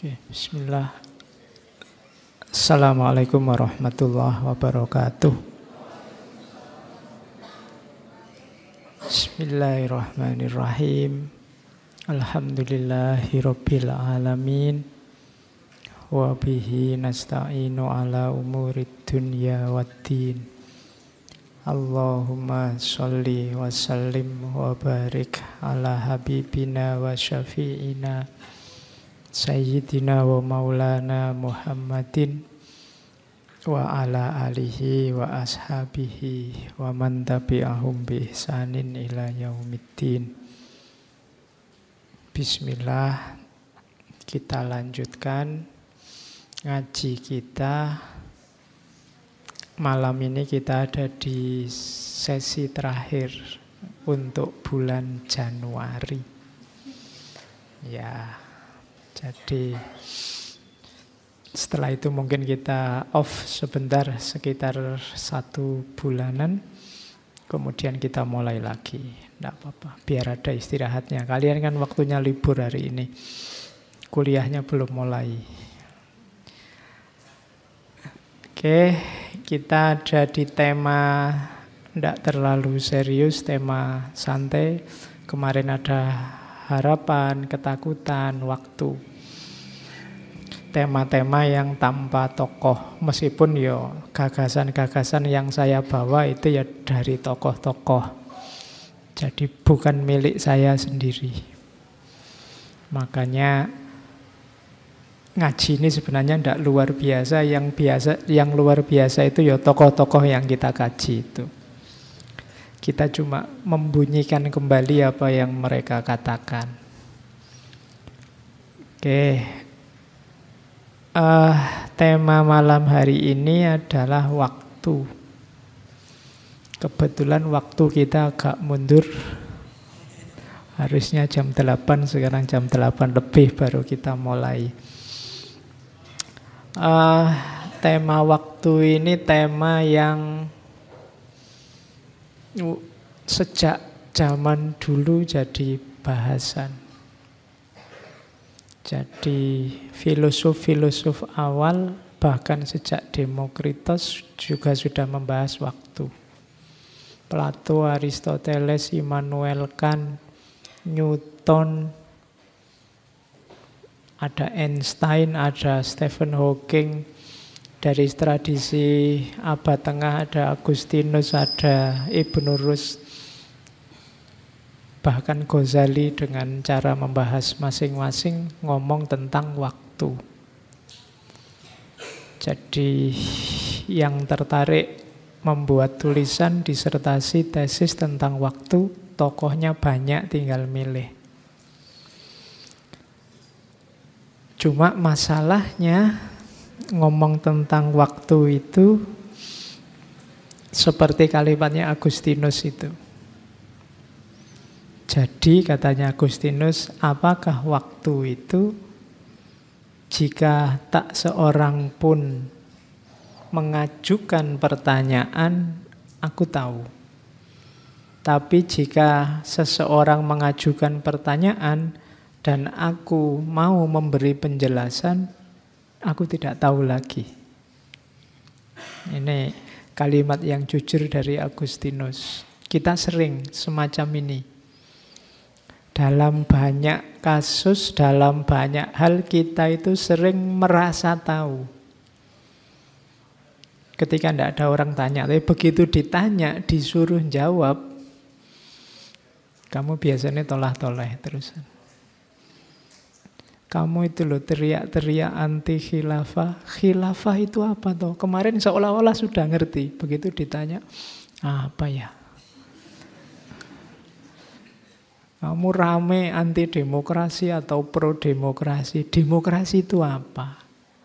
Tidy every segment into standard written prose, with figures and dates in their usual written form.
Oke, bismillah. Assalamualaikum warahmatullahi wabarakatuh. Bismillahirrahmanirrahim. Alhamdulillahirabbil alamin. Wa bihi nasta'inu ala umurid dunya waddin. Allahumma sholli wa sallim wa barik ala habibina wa syafi'ina Sayyidina wa maulana Muhammadin wa ala alihi wa ashabihi wa man tabi'ahum bi ihsanin ila yaumiddin. Bismillah, kita lanjutkan ngaji kita. Malam ini kita ada di sesi terakhir untuk bulan Januari. Ya, jadi setelah itu mungkin kita off sebentar, sekitar 1 bulanan. Kemudian kita mulai lagi. Tidak apa-apa, biar ada istirahatnya. Kalian kan waktunya libur hari ini. Kuliahnya belum mulai. Oke, kita ada di tema tidak terlalu serius, tema santai. Kemarin ada harapan, ketakutan, waktu. Tema-tema yang tanpa tokoh. Meskipun ya gagasan-gagasan yang saya bawa itu ya dari tokoh-tokoh. Jadi bukan milik saya sendiri. Makanya ngaji ini sebenarnya tidak luar biasa. Yang luar biasa itu ya tokoh-tokoh yang kita kaji itu. Kita cuma membunyikan kembali apa yang mereka katakan. Oke. Tema malam hari ini adalah waktu. Kebetulan waktu kita agak mundur. Harusnya jam 8, sekarang jam 8 lebih baru kita mulai. Tema waktu ini tema yang sejak zaman dulu jadi bahasan. Jadi filosof-filosof awal bahkan sejak Demokritos juga sudah membahas waktu. Plato, Aristoteles, Immanuel Kant, Newton, ada Einstein, ada Stephen Hawking. Dari tradisi abad tengah ada Agustinus, ada Ibn Rus, bahkan Ghazali dengan cara membahas masing-masing ngomong tentang waktu. Jadi yang tertarik membuat tulisan, disertasi, tesis tentang waktu, tokohnya banyak, tinggal milih. Cuma masalahnya ngomong tentang waktu itu seperti kalimatnya Agustinus itu. Jadi katanya Agustinus, apakah waktu itu jika tak seorang pun mengajukan pertanyaan, aku tahu. Tapi jika seseorang mengajukan pertanyaan dan aku mau memberi penjelasan, aku tidak tahu lagi. Ini kalimat yang jujur dari Agustinus. Kita sering semacam ini. Dalam banyak kasus, dalam banyak hal kita itu sering merasa tahu. Ketika tidak ada orang tanya, tapi begitu ditanya, disuruh jawab, kamu biasanya tolah-toleh terusan. Kamu itu loh teriak-teriak anti khilafah. Khilafah itu apa toh? Kemarin seolah-olah sudah ngerti. Begitu ditanya, apa ya? Kamu rame anti demokrasi atau pro demokrasi. Demokrasi itu apa?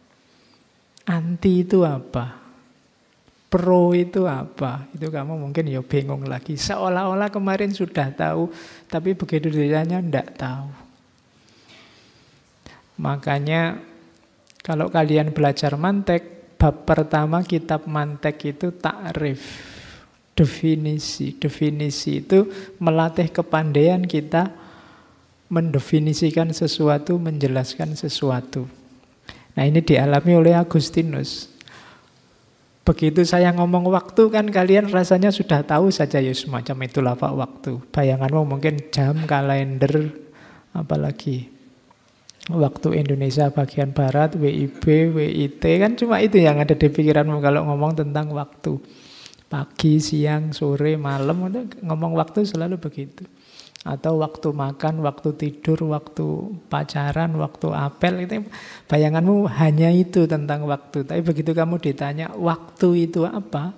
Anti itu apa? Pro itu apa? Itu kamu mungkin ya bingung lagi. Seolah-olah kemarin sudah tahu, tapi begitu ditanya tidak tahu. Makanya kalau kalian belajar mantek, bab pertama kitab mantek itu takrif. Definisi. Definisi itu melatih kepandaian kita mendefinisikan sesuatu, menjelaskan sesuatu. Nah ini dialami oleh Agustinus. Begitu saya ngomong waktu kan kalian rasanya sudah tahu saja ya semacam itulah Pak waktu. Bayanganmu mungkin jam, kalender, apalagi waktu Indonesia bagian Barat, WIB, WIT, kan cuma itu yang ada di pikiranmu kalau ngomong tentang waktu. Pagi, siang, sore, malam, ngomong waktu selalu begitu. Atau waktu makan, waktu tidur, waktu pacaran, waktu apel, itu bayanganmu hanya itu tentang waktu. Tapi begitu kamu ditanya, waktu itu apa?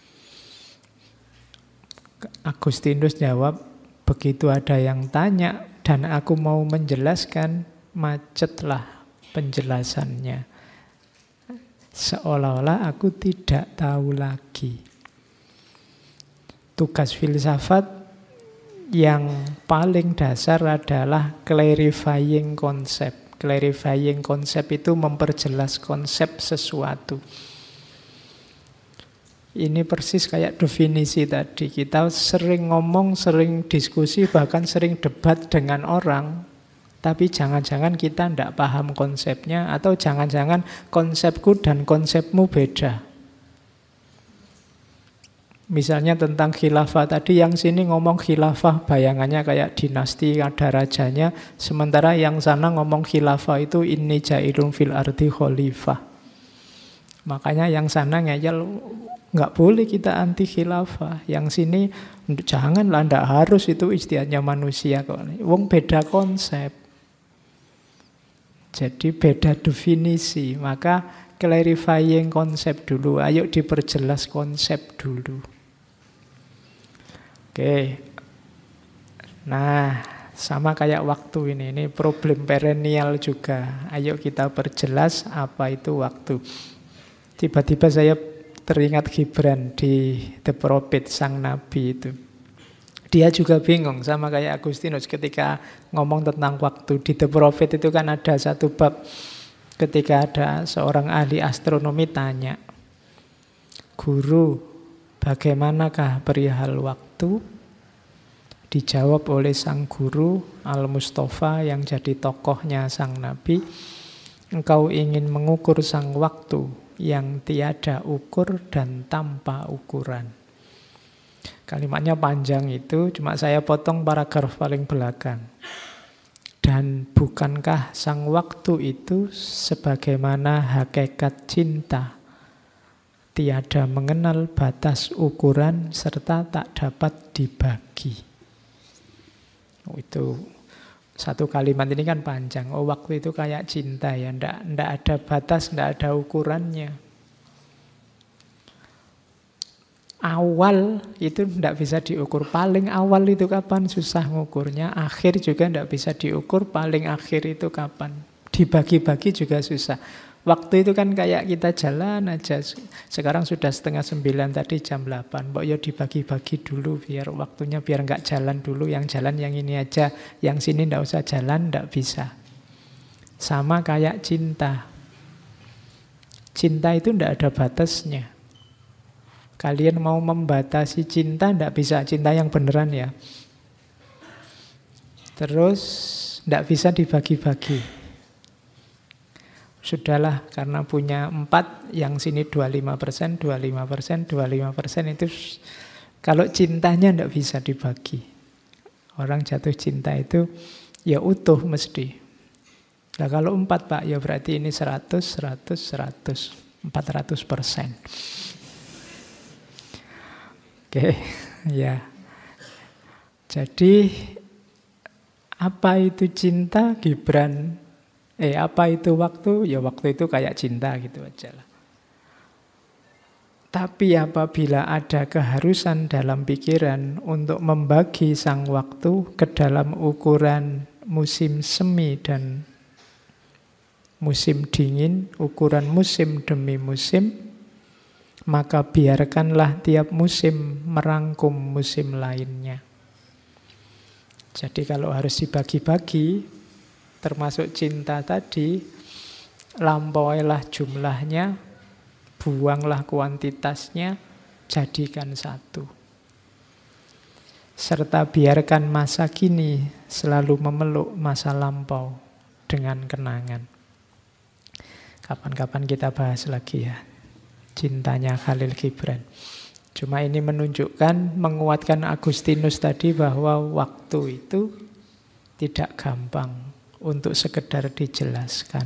Agustinus jawab, begitu ada yang tanya dan aku mau menjelaskan, macetlah penjelasannya. Seolah-olah aku tidak tahu lagi. Tugas filsafat yang paling dasar adalah clarifying konsep. Clarifying konsep itu memperjelas konsep sesuatu. Ini persis kayak definisi tadi. Kita sering ngomong, sering diskusi, bahkan sering debat dengan orang. Tapi jangan-jangan kita tidak paham konsepnya, atau jangan-jangan konsepku dan konsepmu beda. Misalnya tentang khilafah tadi, yang sini ngomong khilafah bayangannya kayak dinasti ada rajanya, sementara yang sana ngomong khilafah itu inni ja'ilun fil ardi khalifah. Makanya yang sana ngeyel, nggak boleh kita anti khilafah. Yang sini janganlah, ndak harus, itu ijtihadnya manusia kok. Wong beda konsep. Jadi beda definisi, maka clarifying konsep dulu. Ayo diperjelas konsep dulu. Oke. Nah, sama kayak waktu ini problem perennial juga. Ayo kita perjelas apa itu waktu. Tiba-tiba saya teringat Gibran di The Prophet, sang nabi itu. Dia juga bingung sama kayak Agustinus ketika ngomong tentang waktu. Di The Prophet itu kan ada satu bab ketika ada seorang ahli astronomi tanya, "Guru, bagaimanakah perihal waktu?" Dijawab oleh sang guru Al-Mustafa yang jadi tokohnya sang nabi, "Engkau ingin mengukur sang waktu yang tiada ukur dan tanpa ukuran." Kalimatnya panjang itu, cuma saya potong paragraf paling belakang. Dan bukankah sang waktu itu sebagaimana hakikat cinta, tiada mengenal batas ukuran serta tak dapat dibagi. Itu satu kalimat ini kan panjang. Oh, waktu itu kayak cinta ya, ndak ada batas, ndak ada ukurannya. Awal itu tidak bisa diukur. Paling awal itu kapan? Susah ngukurnya. Akhir juga tidak bisa diukur. Paling akhir itu kapan? Dibagi-bagi juga susah. Waktu itu kan kayak kita jalan aja. Sekarang sudah 8:30, tadi jam 8. Mbok ya dibagi-bagi dulu biar waktunya, biar nggak jalan dulu. Yang jalan yang ini aja. Yang sini tidak usah jalan, tidak bisa. Sama kayak cinta. Cinta itu tidak ada batasnya. Kalian mau membatasi cinta, tidak bisa. Cinta yang beneran ya. Terus tidak bisa dibagi-bagi. Sudahlah, karena punya 4, yang sini 25%, 25%, 25% itu kalau cintanya tidak bisa dibagi. Orang jatuh cinta itu ya utuh mesti. Nah kalau 4 Pak, ya berarti ini 100, 100, 100, 400%. Oke, ya. Jadi apa itu cinta, Gibran? Apa itu waktu? Ya waktu itu kayak cinta gitu aja lah. Tapi apabila ada keharusan dalam pikiran untuk membagi sang waktu ke dalam ukuran musim semi dan musim dingin, ukuran musim demi musim, maka biarkanlah tiap musim merangkum musim lainnya. Jadi kalau harus dibagi-bagi, termasuk cinta tadi, lampauilah jumlahnya, buanglah kuantitasnya, jadikan satu. Serta biarkan masa kini selalu memeluk masa lampau dengan kenangan. Kapan-kapan kita bahas lagi ya, cintanya Khalil Gibran. Cuma ini menunjukkan, menguatkan Agustinus tadi bahwa waktu itu tidak gampang untuk sekedar dijelaskan.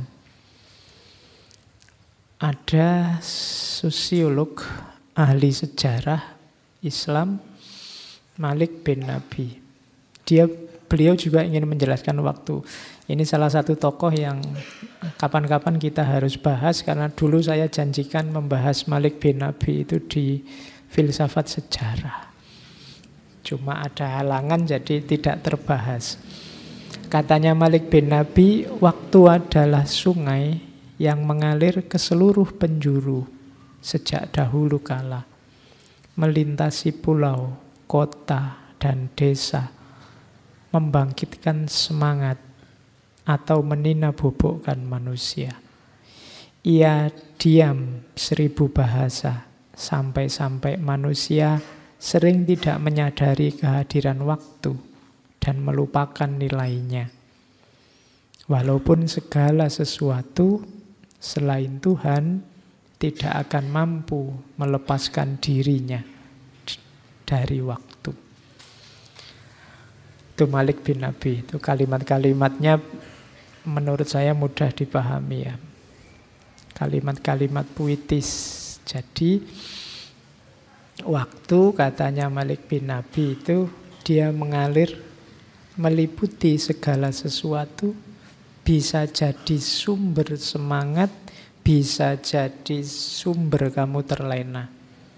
Ada sosiolog, ahli sejarah Islam, Malik bin Nabi. Beliau juga ingin menjelaskan waktu. Ini salah satu tokoh yang kapan-kapan kita harus bahas, karena dulu saya janjikan membahas Malik bin Nabi itu di filsafat sejarah. Cuma ada halangan jadi tidak terbahas. Katanya Malik bin Nabi, waktu adalah sungai yang mengalir ke seluruh penjuru sejak dahulu kala, melintasi pulau, kota, dan desa, membangkitkan semangat atau menina-bobokkan manusia. Ia diam 1000 bahasa, sampai-sampai manusia sering tidak menyadari kehadiran waktu dan melupakan nilainya. Walaupun segala sesuatu selain Tuhan tidak akan mampu melepaskan dirinya dari waktu. Itu Malik bin Nabi. Itu kalimat-kalimatnya menurut saya mudah dipahami ya. Kalimat-kalimat puitis. Jadi waktu, katanya Malik bin Nabi, itu dia mengalir meliputi segala sesuatu, bisa jadi sumber semangat, bisa jadi sumber kamu terlena.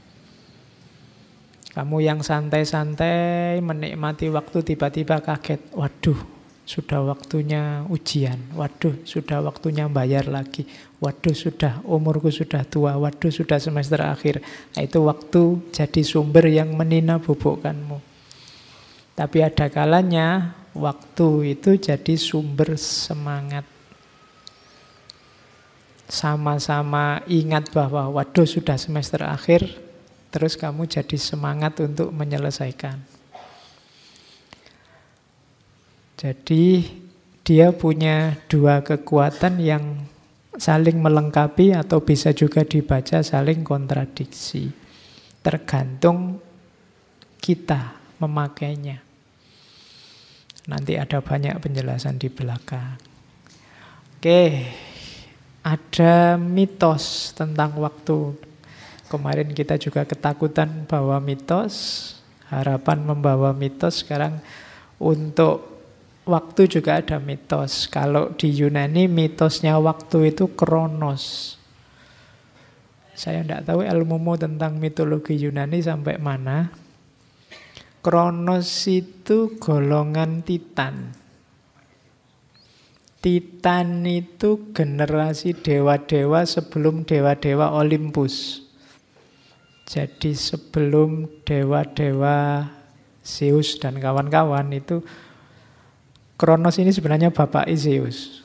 Kamu yang santai-santai menikmati waktu, tiba-tiba kaget, waduh, sudah waktunya ujian, waduh, sudah waktunya bayar lagi, waduh, sudah umurku sudah tua, waduh, sudah semester akhir. Nah, itu waktu jadi sumber yang menina-bobokkanmu. Tapi ada kalanya waktu itu jadi sumber semangat. Sama-sama ingat bahwa waduh, sudah semester akhir, terus kamu jadi semangat untuk menyelesaikan. Jadi dia punya dua kekuatan yang saling melengkapi atau bisa juga dibaca saling kontradiksi. Tergantung kita memakainya. Nanti ada banyak penjelasan di belakang. Oke, ada mitos tentang waktu. Kemarin kita juga ketakutan bawa mitos, harapan membawa mitos. Sekarang untuk waktu juga ada mitos. Kalau di Yunani mitosnya waktu itu Kronos. Saya tidak tahu ilmumu tentang mitologi Yunani sampai mana. Kronos itu golongan Titan. Titan itu generasi dewa-dewa sebelum dewa-dewa Olympus. Jadi sebelum dewa-dewa Zeus dan kawan-kawan itu, Kronos ini sebenarnya bapak Zeus.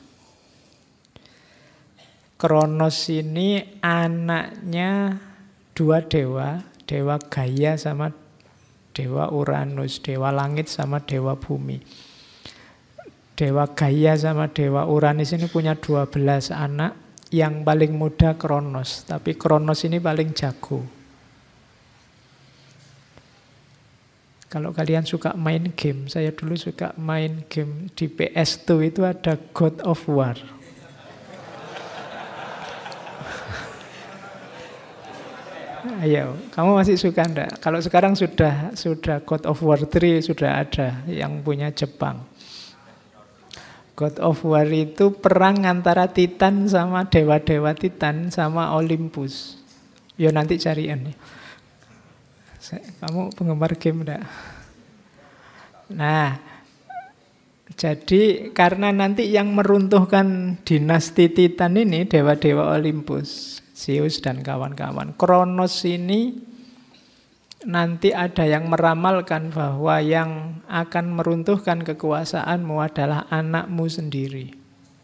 Kronos ini anaknya dua dewa, dewa Gaia sama dewa Uranus, dewa langit sama dewa bumi. Dewa Gaia sama dewa Uranus ini punya 12 anak, yang paling muda Kronos, tapi Kronos ini paling jago. Kalau kalian suka main game, saya dulu suka main game di PS2 itu ada God of War. Ayo, kamu masih suka enggak? Kalau sekarang sudah God of War 3 sudah ada yang punya Jepang. God of War itu perang antara Titan sama dewa-dewa Titan sama Olympus. Yo nanti carian nih. Kamu penggemar game enggak? Nah, jadi karena nanti yang meruntuhkan dinasti Titan ini dewa-dewa Olympus, Zeus dan kawan-kawan. Kronos ini nanti ada yang meramalkan bahwa yang akan meruntuhkan kekuasaanmu adalah anakmu sendiri.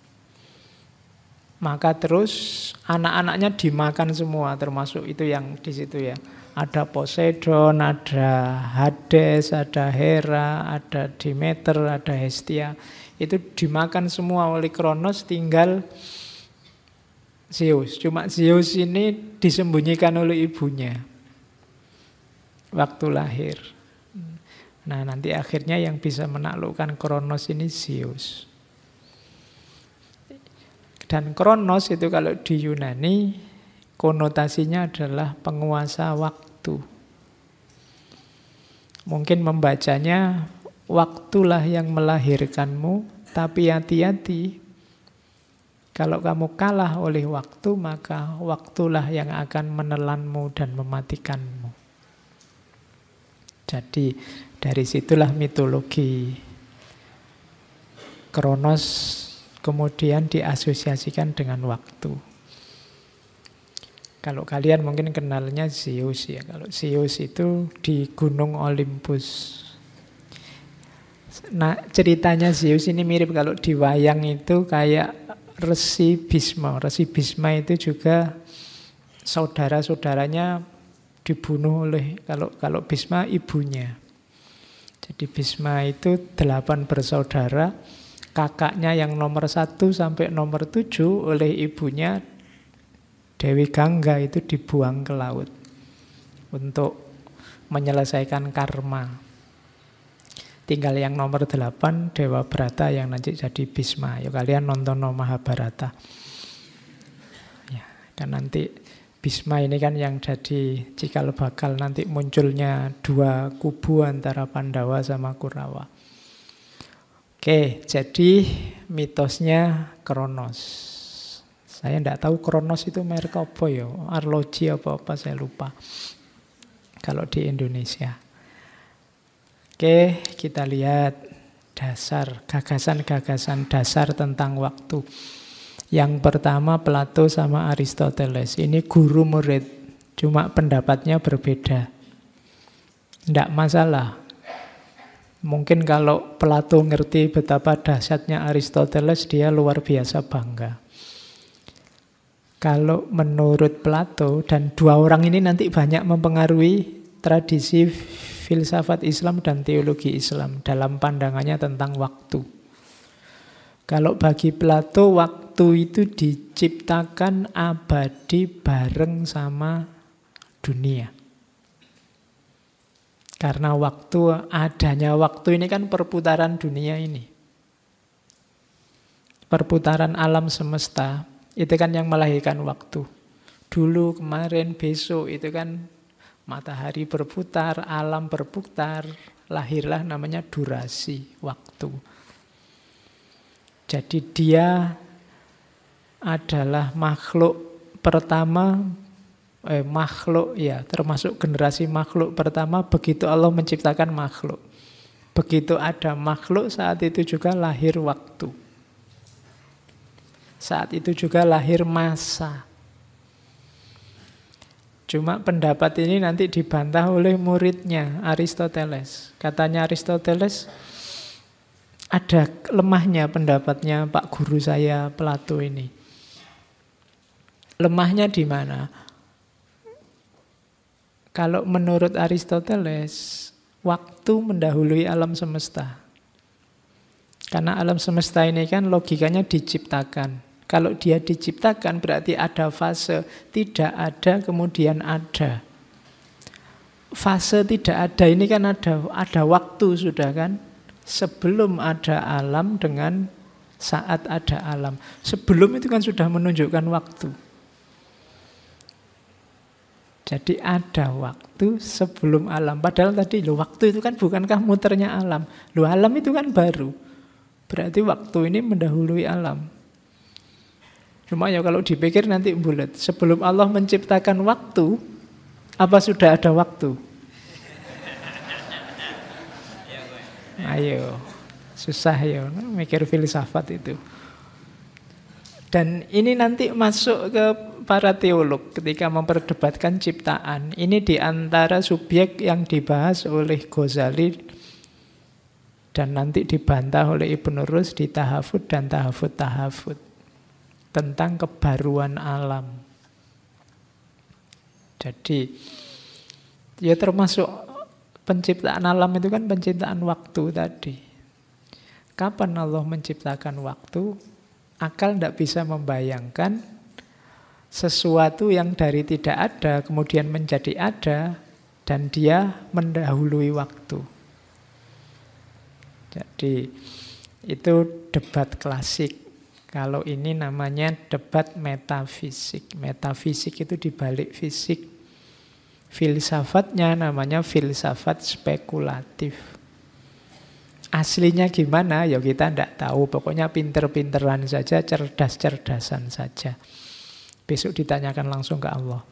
Maka terus anak-anaknya dimakan semua, termasuk itu yang di situ ya. Ada Poseidon, ada Hades, ada Hera, ada Demeter, ada Hestia. Itu dimakan semua oleh Kronos, tinggal Zeus. Cuma Zeus ini disembunyikan oleh ibunya waktu lahir. Nah, nanti akhirnya yang bisa menaklukkan Kronos ini Zeus. Dan Kronos itu kalau di Yunani konotasinya adalah penguasa waktu. Mungkin membacanya, waktulah yang melahirkanmu, tapi hati-hati. Kalau kamu kalah oleh waktu, maka waktulah yang akan menelanmu dan mematikanmu. Jadi dari situlah mitologi Kronos kemudian diasosiasikan dengan waktu. Kalau kalian mungkin kenalnya Zeus ya. Kalau Zeus itu di Gunung Olympus. Nah, ceritanya Zeus ini mirip kalau di wayang itu kayak Resi Bisma. Resi Bisma itu juga saudara-saudaranya dibunuh oleh kalau Bisma ibunya. Jadi Bisma itu 8 bersaudara. Kakaknya yang nomor 1 sampai nomor 7 oleh ibunya Dewi Gangga itu dibuang ke laut untuk menyelesaikan karma. Tinggal yang nomor 8 Dewa Brata yang nanti jadi Bisma. Yuk kalian nonton Mahabharata. Ya, kan nanti Bisma ini kan yang jadi cikal bakal nanti munculnya 2 kubu antara Pandawa sama Kurawa. Oke, jadi mitosnya Kronos. Saya tidak tahu Kronos itu merek apa ya, arloji apa-apa saya lupa. Kalau di Indonesia. Oke, kita lihat dasar, gagasan-gagasan dasar tentang waktu. Yang pertama Plato sama Aristoteles. Ini guru murid, cuma pendapatnya berbeda. Tidak masalah. Mungkin kalau Plato ngerti betapa dahsyatnya Aristoteles, dia luar biasa bangga. Kalau menurut Plato, dan 2 orang ini nanti banyak mempengaruhi tradisi filsafat Islam dan teologi Islam dalam pandangannya tentang waktu. Kalau bagi Plato, waktu itu diciptakan abadi bareng sama dunia. Karena adanya waktu ini kan perputaran dunia ini. Perputaran alam semesta, itu kan yang melahirkan waktu. Dulu, kemarin, besok, itu kan matahari berputar, alam berputar, lahirlah namanya durasi, waktu. Jadi dia adalah makhluk pertama, termasuk generasi makhluk pertama begitu Allah menciptakan makhluk. Begitu ada makhluk, saat itu juga lahir waktu. Saat itu juga lahir masa. Cuma pendapat ini nanti dibantah oleh muridnya Aristoteles. Katanya Aristoteles, ada lemahnya pendapatnya Pak Guru saya Plato ini. Lemahnya di mana? Kalau menurut Aristoteles, waktu mendahului alam semesta. Karena alam semesta ini kan logikanya diciptakan. Kalau dia diciptakan berarti ada fase, tidak ada kemudian ada. Fase tidak ada ini kan ada waktu sudah kan. Sebelum ada alam dengan saat ada alam. Sebelum itu kan sudah menunjukkan waktu. Jadi ada waktu sebelum alam. Padahal tadi waktu itu kan bukankah muternya alam. Alam itu kan baru. Berarti waktu ini mendahului alam. Cuma ya kalau dipikir nanti bulat. Sebelum Allah menciptakan waktu, apa sudah ada waktu? Ayo, susah ya mikir filsafat itu. Dan ini nanti masuk ke para teolog ketika memperdebatkan ciptaan. Ini diantara subjek yang dibahas oleh Ghazali dan nanti dibantah oleh Ibnu Rus di Tahafud dan Tahafud tentang kebaruan alam. Jadi ya termasuk penciptaan alam itu kan penciptaan waktu tadi. Kapan Allah menciptakan waktu? Akal tidak bisa membayangkan Sesuatu yang dari tidak ada kemudian menjadi ada dan dia mendahului waktu. Jadi itu debat klasik. Kalau ini namanya debat metafisik. Metafisik itu dibalik fisik. Filsafatnya namanya filsafat spekulatif. Aslinya gimana? Ya kita tidak tahu. Pokoknya pinter-pinteran saja, cerdas-cerdasan saja. Besok ditanyakan langsung ke Allah.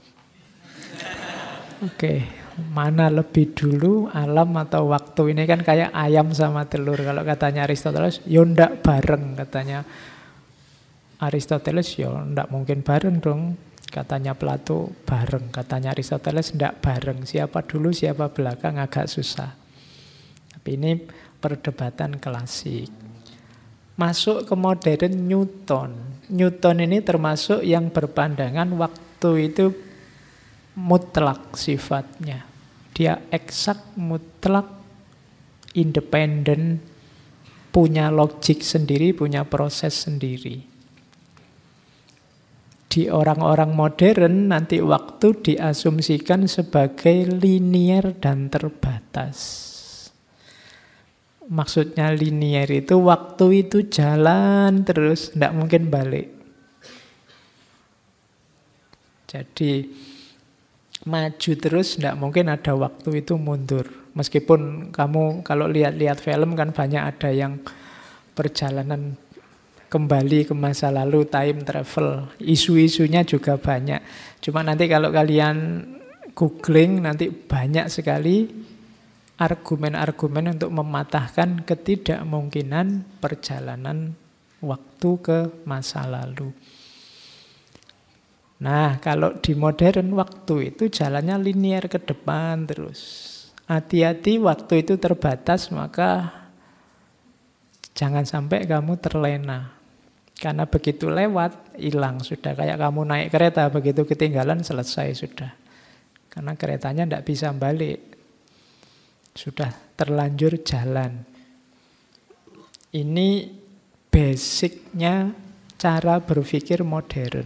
Oke, mana lebih dulu alam atau waktu? Ini kan kayak ayam sama telur. Kalau katanya Aristoteles, ya ndak bareng. Katanya Aristoteles, ya ndak mungkin bareng dong. Katanya Plato, bareng. Katanya Aristoteles, ndak bareng. Siapa dulu, siapa belakang, agak susah. Tapi ini perdebatan klasik. Masuk ke modern Newton. Newton ini termasuk yang berpandangan waktu itu mutlak sifatnya. Dia eksak, mutlak, independen, punya logik sendiri, punya proses sendiri. Di orang-orang modern nanti waktu diasumsikan sebagai linier dan terbatas. Maksudnya linier itu waktu itu jalan terus, tidak mungkin balik. Jadi maju terus, tidak mungkin ada waktu itu mundur. Meskipun kamu kalau lihat-lihat film kan banyak ada yang perjalanan kembali ke masa lalu, time travel. Isu-isunya juga banyak. Cuma nanti kalau kalian googling nanti banyak sekali argumen-argumen untuk mematahkan ketidakmungkinan perjalanan waktu ke masa lalu. Nah, kalau di modern waktu itu jalannya linier ke depan terus. Hati-hati waktu itu terbatas, maka jangan sampai kamu terlena. Karena begitu lewat, hilang sudah. Kayak kamu naik kereta, begitu ketinggalan, selesai sudah. Karena keretanya tidak bisa balik. Sudah terlanjur jalan. Ini basicnya cara berpikir modern.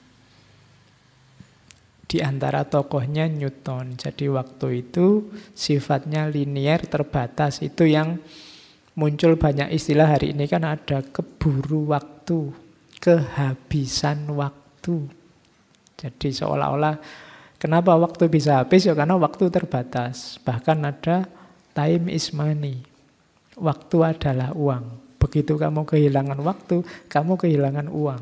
Di antara tokohnya Newton. Jadi waktu itu sifatnya linier, terbatas. Itu yang muncul banyak istilah hari ini kan ada keburu waktu, kehabisan waktu. Jadi seolah-olah kenapa waktu bisa habis? Ya karena waktu terbatas. Bahkan ada time is money. Waktu adalah uang. Begitu kamu kehilangan waktu, kamu kehilangan uang.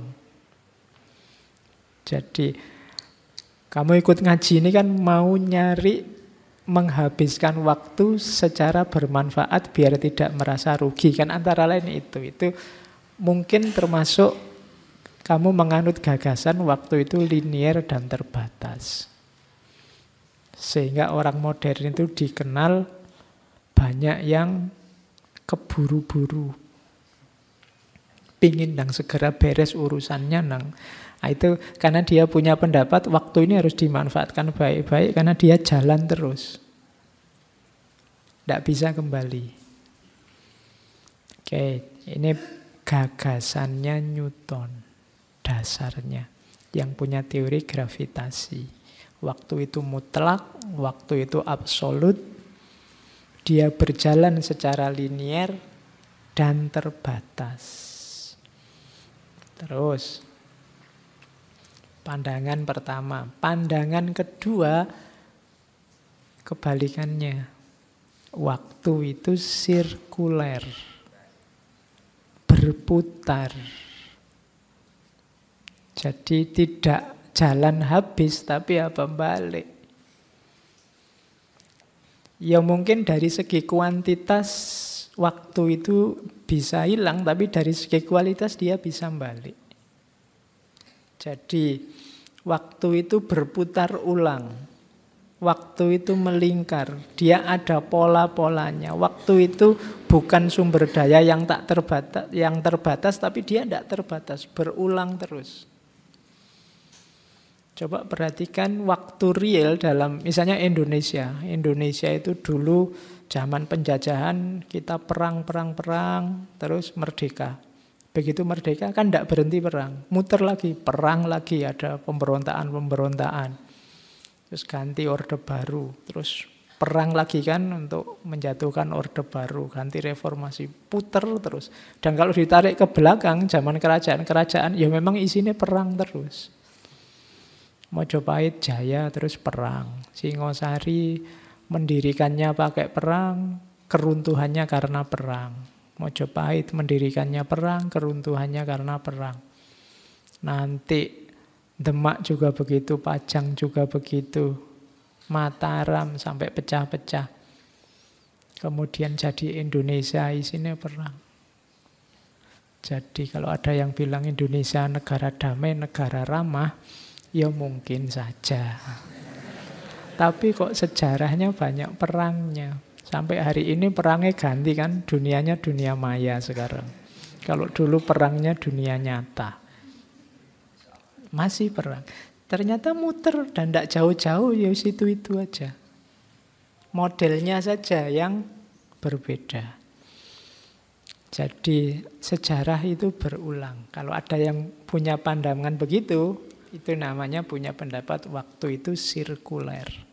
Jadi kamu ikut ngaji ini kan mau nyari menghabiskan waktu secara bermanfaat biar tidak merasa rugi. Kan antara lain itu. Itu mungkin termasuk kamu menganut gagasan waktu itu linier dan terbatas. Sehingga orang modern itu dikenal banyak yang keburu-buru. Pingin nang segera beres urusannya nang. Nah, itu karena dia punya pendapat waktu ini harus dimanfaatkan baik-baik karena dia jalan terus. Tidak bisa kembali. Oke, ini gagasannya Newton. Dasarnya. Yang punya teori gravitasi. Waktu itu mutlak, waktu itu absolut. Dia berjalan secara linier dan terbatas. Terus, pandangan pertama. Pandangan kedua, kebalikannya. Waktu itu sirkuler, berputar. Jadi tidak jalan habis, tapi apa balik. Ya mungkin dari segi kuantitas waktu itu bisa hilang, tapi dari segi kualitas dia bisa balik. Jadi waktu itu berputar ulang. Waktu itu melingkar. Dia ada pola-polanya. Waktu itu bukan sumber daya yang tak terbatas, yang terbatas, tapi dia tidak terbatas, berulang terus. Coba perhatikan waktu real dalam misalnya Indonesia. Indonesia itu dulu zaman penjajahan kita perang terus merdeka. Begitu merdeka kan tidak berhenti perang. Muter lagi, perang lagi, ada pemberontakan. Terus ganti orde baru. Terus perang lagi kan untuk menjatuhkan orde baru. Ganti reformasi, puter terus. Dan kalau ditarik ke belakang, zaman kerajaan-kerajaan, ya memang isinya perang terus. Mojopahit jaya terus perang. Singosari mendirikannya pakai perang, keruntuhannya karena perang. Mojopahit mendirikannya perang, keruntuhannya karena perang. Nanti Demak juga begitu, Pajang juga begitu, Mataram sampai pecah-pecah. Kemudian jadi Indonesia isinya perang. Jadi kalau ada yang bilang Indonesia negara damai, negara ramah, ya mungkin saja. Tapi kok sejarahnya banyak perangnya. Sampai hari ini perangnya ganti kan, dunianya dunia maya sekarang. Kalau dulu perangnya dunia nyata. Masih perang. Ternyata muter dan tidak jauh-jauh, ya situ-itu aja. Modelnya saja yang berbeda. Jadi sejarah itu berulang. Kalau ada yang punya pandangan begitu, itu namanya punya pendapat waktu itu sirkuler.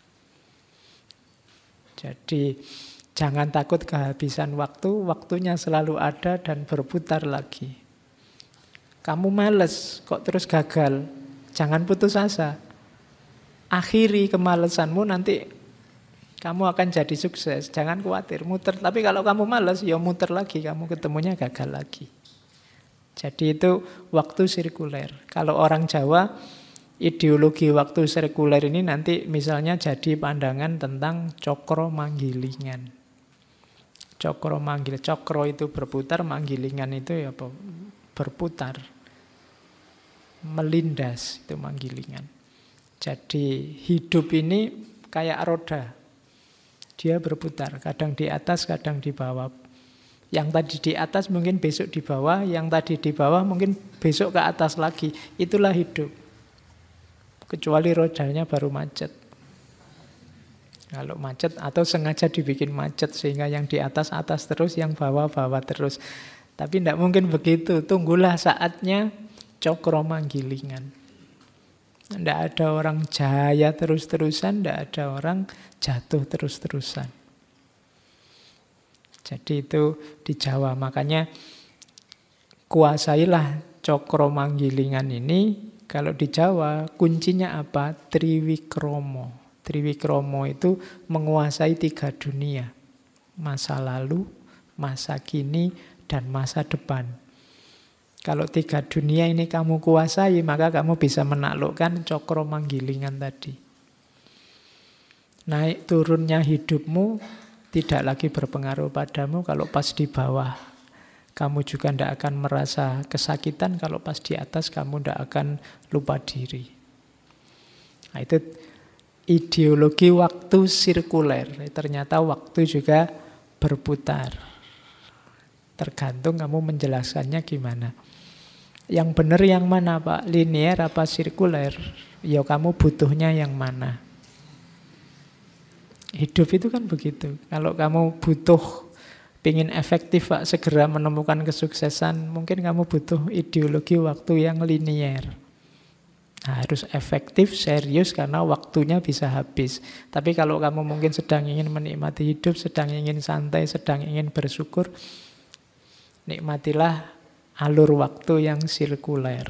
Jadi jangan takut kehabisan waktu, waktunya selalu ada dan berputar lagi. Kamu males, kok terus gagal? Jangan putus asa. Akhiri kemalesanmu, nanti kamu akan jadi sukses. Jangan khawatir, muter. Tapi kalau kamu males, ya muter lagi, kamu ketemunya gagal lagi. Jadi itu waktu sirkuler. Kalau orang Jawa, ideologi waktu sirkuler ini nanti misalnya jadi pandangan tentang cokro manggilingan. Cokro manggil, cokro itu berputar, manggilingan itu ya berputar. Melindas itu manggilingan. Jadi hidup ini kayak roda. Dia berputar, kadang di atas, kadang di bawah. Yang tadi di atas mungkin besok di bawah, yang tadi di bawah mungkin besok ke atas lagi. Itulah hidup. Kecuali rodanya baru macet. Kalau macet atau sengaja dibikin macet sehingga yang di atas terus, yang bawah terus. Tapi tidak mungkin begitu. Tunggulah saatnya cokro manggilingan. Tidak ada orang jaya terus-terusan, tidak ada orang jatuh terus-terusan. Jadi itu di Jawa. Makanya kuasailah cokro manggilingan ini. Kalau di Jawa kuncinya apa? Triwikromo. Triwikromo itu menguasai 3 dunia. Masa lalu, masa kini, dan masa depan. Kalau 3 dunia ini kamu kuasai, maka kamu bisa menaklukkan cokro manggilingan tadi. Naik turunnya hidupmu tidak lagi berpengaruh padamu kalau pas di bawah. Kamu juga tidak akan merasa kesakitan, kalau pas di atas kamu tidak akan lupa diri. Nah, itu ideologi waktu sirkuler. Ternyata waktu juga berputar. Tergantung kamu menjelaskannya gimana. Yang benar yang mana Pak? Linear apa sirkuler? Ya kamu butuhnya yang mana? Hidup itu kan begitu. Kalau kamu butuh ingin efektif Pak, segera menemukan kesuksesan, mungkin kamu butuh ideologi waktu yang linier. Nah, harus efektif, serius, karena waktunya bisa habis. Tapi kalau kamu mungkin sedang ingin menikmati hidup, sedang ingin santai, sedang ingin bersyukur, nikmatilah alur waktu yang sirkuler.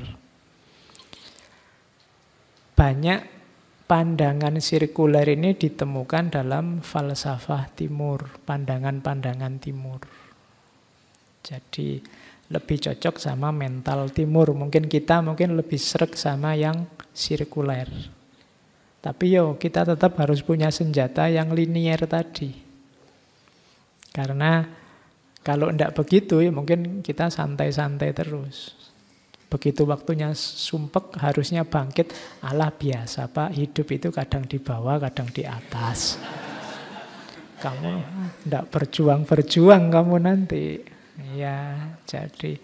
Banyak pandangan sirkuler ini ditemukan dalam falsafah timur, pandangan-pandangan timur. Jadi lebih cocok sama mental timur. Mungkin kita lebih sreg sama yang sirkuler. Tapi kita tetap harus punya senjata yang linier tadi. Karena kalau tidak begitu ya mungkin kita santai-santai terus. Begitu waktunya sumpek, harusnya bangkit. Alah biasa Pak, hidup itu kadang di bawah, kadang di atas. Kamu tidak berjuang kamu nanti. Ya, jadi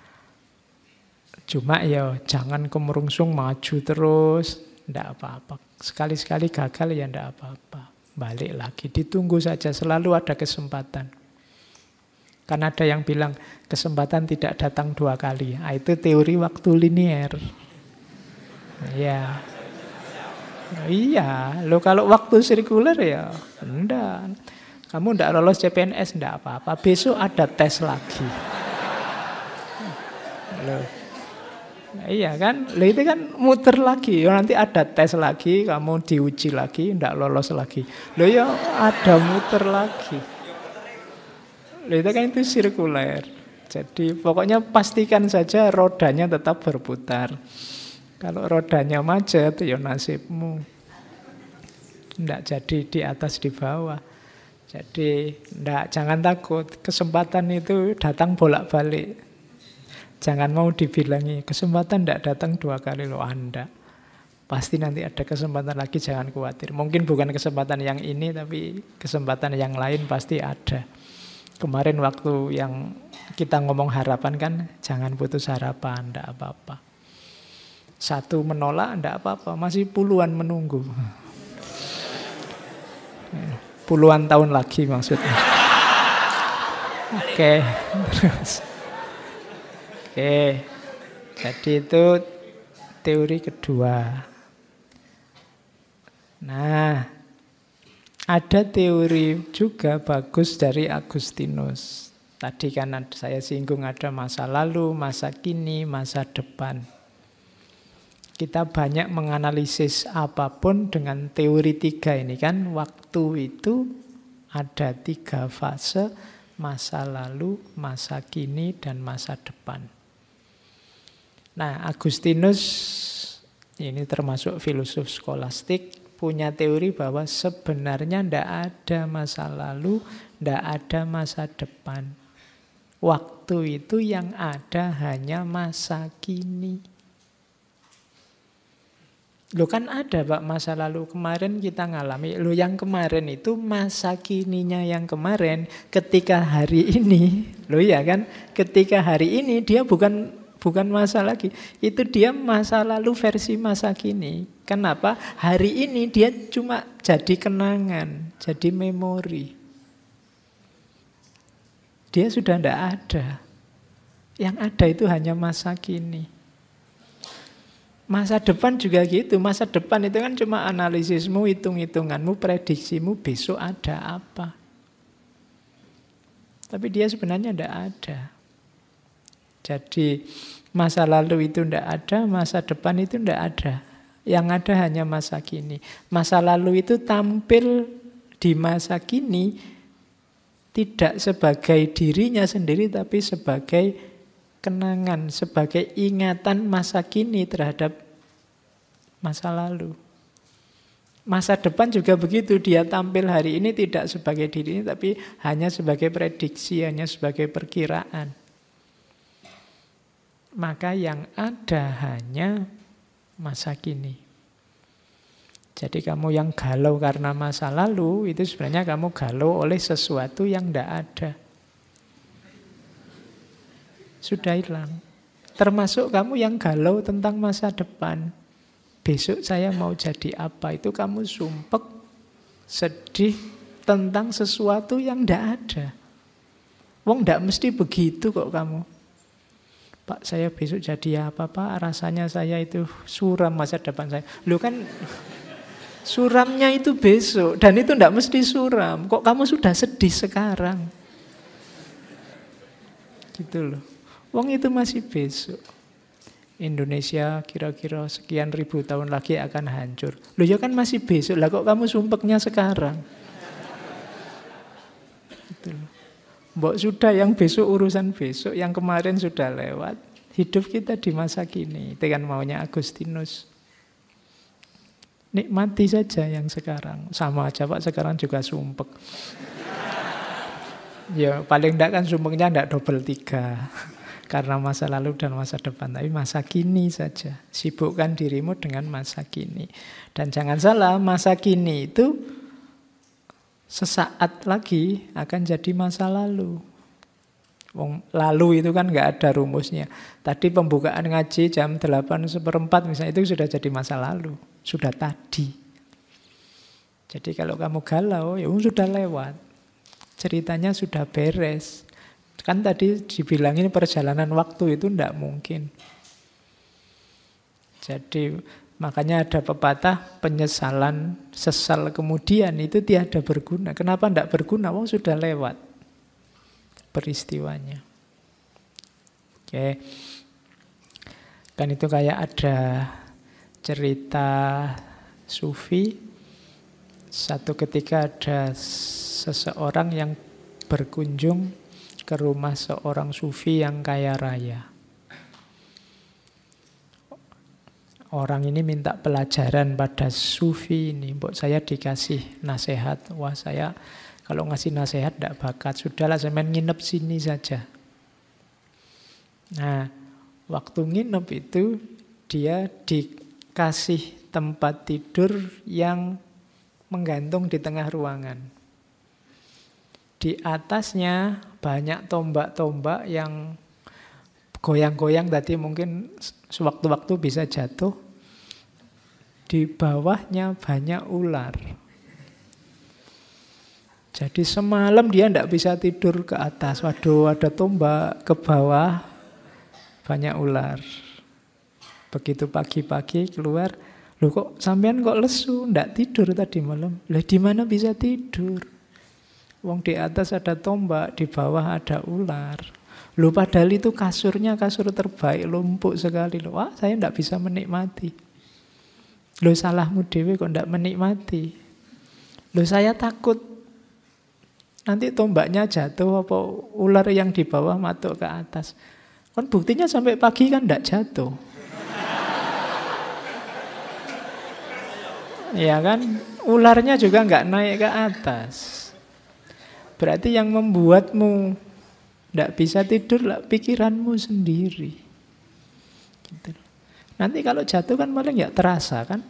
cuma jangan kemerungsung maju terus. Tidak apa-apa. Sekali-sekali gagal ya tidak apa-apa. Balik lagi, ditunggu saja, selalu ada kesempatan. Kan ada yang bilang kesempatan tidak datang 2 kali. Nah, itu teori waktu linier. Iya. Iya, lo kalau waktu sirkuler ya enggak. Kamu enggak lolos CPNS enggak apa-apa. Besok ada tes lagi. Loh. Nah, iya kan? Loh, itu kan muter lagi. Nanti ada tes lagi, kamu diuji lagi, enggak lolos lagi. Loh ya ada muter lagi. Loh, itu kan itu sirkuler. Jadi pokoknya pastikan saja rodanya tetap berputar. Kalau rodanya macet, ya nasibmu. Tidak jadi di atas di bawah. Jadi jangan takut. Kesempatan itu datang bolak-balik. Jangan mau dibilangi kesempatan tidak datang 2 kali loh Anda. Pasti nanti ada kesempatan lagi, jangan khawatir. Mungkin bukan kesempatan yang ini, tapi kesempatan yang lain pasti ada. Kemarin waktu yang kita ngomong harapan kan, jangan putus harapan, tidak apa-apa. 1 menolak, tidak apa-apa. Masih puluhan menunggu. Puluhan tahun lagi maksudnya. Oke. Oke. Jadi itu teori kedua. Nah, ada teori juga bagus dari Agustinus. Tadi kan saya singgung ada masa lalu, masa kini, masa depan. Kita banyak menganalisis apapun dengan teori 3 ini kan. Waktu itu ada 3 fase, masa lalu, masa kini, dan masa depan. Nah, Agustinus ini termasuk filosof skolastik, punya teori bahwa sebenarnya tidak ada masa lalu, tidak ada masa depan. Waktu itu yang ada hanya masa kini. Loh kan ada Pak masa lalu, kemarin kita ngalami. Loh yang kemarin itu masa kininya yang kemarin, ketika hari ini. Loh ya kan, ketika hari ini dia bukan masa lagi. Itu dia masa lalu versi masa kini. Kenapa? Hari ini dia cuma jadi kenangan, jadi memori. Dia sudah tidak ada. Yang ada itu hanya masa kini. Masa depan juga gitu. Masa depan itu kan cuma analisismu, hitung-hitunganmu, prediksimu besok ada apa. Tapi dia sebenarnya tidak ada. Jadi masa lalu itu tidak ada, masa depan itu tidak ada. Yang ada hanya masa kini. Masa lalu itu tampil di masa kini tidak sebagai dirinya sendiri, tapi sebagai kenangan, sebagai ingatan masa kini terhadap masa lalu. Masa depan juga begitu, dia tampil hari ini tidak sebagai dirinya, tapi hanya sebagai prediksi, hanya sebagai perkiraan. Maka yang ada hanya masa kini. Jadi kamu yang galau karena masa lalu, itu sebenarnya kamu galau oleh sesuatu yang tidak ada. Sudah hilang. Termasuk kamu yang galau tentang masa depan. Besok saya mau jadi apa, itu kamu sumpek, sedih tentang sesuatu yang tidak ada. Wong tidak mesti begitu kok kamu. Pak saya besok jadi apa Pak, rasanya saya itu suram masa depan saya. Loh kan suramnya itu besok, dan itu tidak mesti suram. Kok kamu sudah sedih sekarang? Gitu loh. Wong itu masih besok. Indonesia kira-kira sekian ribu tahun lagi akan hancur. Loh ya kan masih besok, lah kok kamu sumpeknya sekarang? Gitu loh. Mbok sudah yang besok urusan besok, yang kemarin sudah lewat. Hidup kita di masa kini, itu kan maunya Agustinus. Nikmati saja yang sekarang. Sama aja Pak, sekarang juga sumpek. Ya paling enggak kan sumpeknya enggak double 3. Karena masa lalu dan masa depan. Tapi masa kini saja. Sibukkan dirimu dengan masa kini. Dan jangan salah, masa kini itu sesaat lagi akan jadi masa lalu. Lalu itu kan enggak ada rumusnya. Tadi pembukaan ngaji jam 8:04 misalnya, itu sudah jadi masa lalu. Sudah tadi. Jadi kalau kamu galau, ya sudah lewat. Ceritanya sudah beres. Kan tadi dibilangin perjalanan waktu itu tidak mungkin. Jadi makanya ada pepatah penyesalan sesal kemudian itu tiada berguna. Kenapa tidak berguna? Wong sudah lewat peristiwanya. Oke. Kan itu kayak ada cerita sufi. Satu ketika ada seseorang yang berkunjung ke rumah seorang sufi yang kaya raya. Orang ini minta pelajaran pada sufi ini. Mbok saya dikasih nasihat. Wah saya kalau ngasih nasihat tidak bakat. Sudahlah saya main nginep sini saja. Nah waktu nginep itu dia dikasih tempat tidur yang menggantung di tengah ruangan. Di atasnya banyak tombak-tombak yang goyang-goyang tadi mungkin sewaktu-waktu bisa jatuh. Di bawahnya banyak ular. Jadi semalam dia tidak bisa tidur ke atas. Waduh, ada tombak ke bawah, banyak ular. Begitu pagi-pagi keluar, loh kok sampean kok lesu, tidak tidur tadi malam. Lah di mana bisa tidur? Wong di atas ada tombak, di bawah ada ular. Loh padahal itu kasurnya kasur terbaik, lumpuk sekali. Loh, wah saya tidak bisa menikmati. Loh salahmu dewe kok tidak menikmati. Loh saya takut nanti tombaknya jatuh apa ular yang di bawah matuk ke atas. Kan buktinya sampai pagi kan tidak jatuh. Ya kan, ularnya juga nggak naik ke atas. Berarti yang membuatmu tidak bisa tidur lah pikiranmu sendiri. Gitu. Nanti kalau jatuh kan paling nggak terasa kan?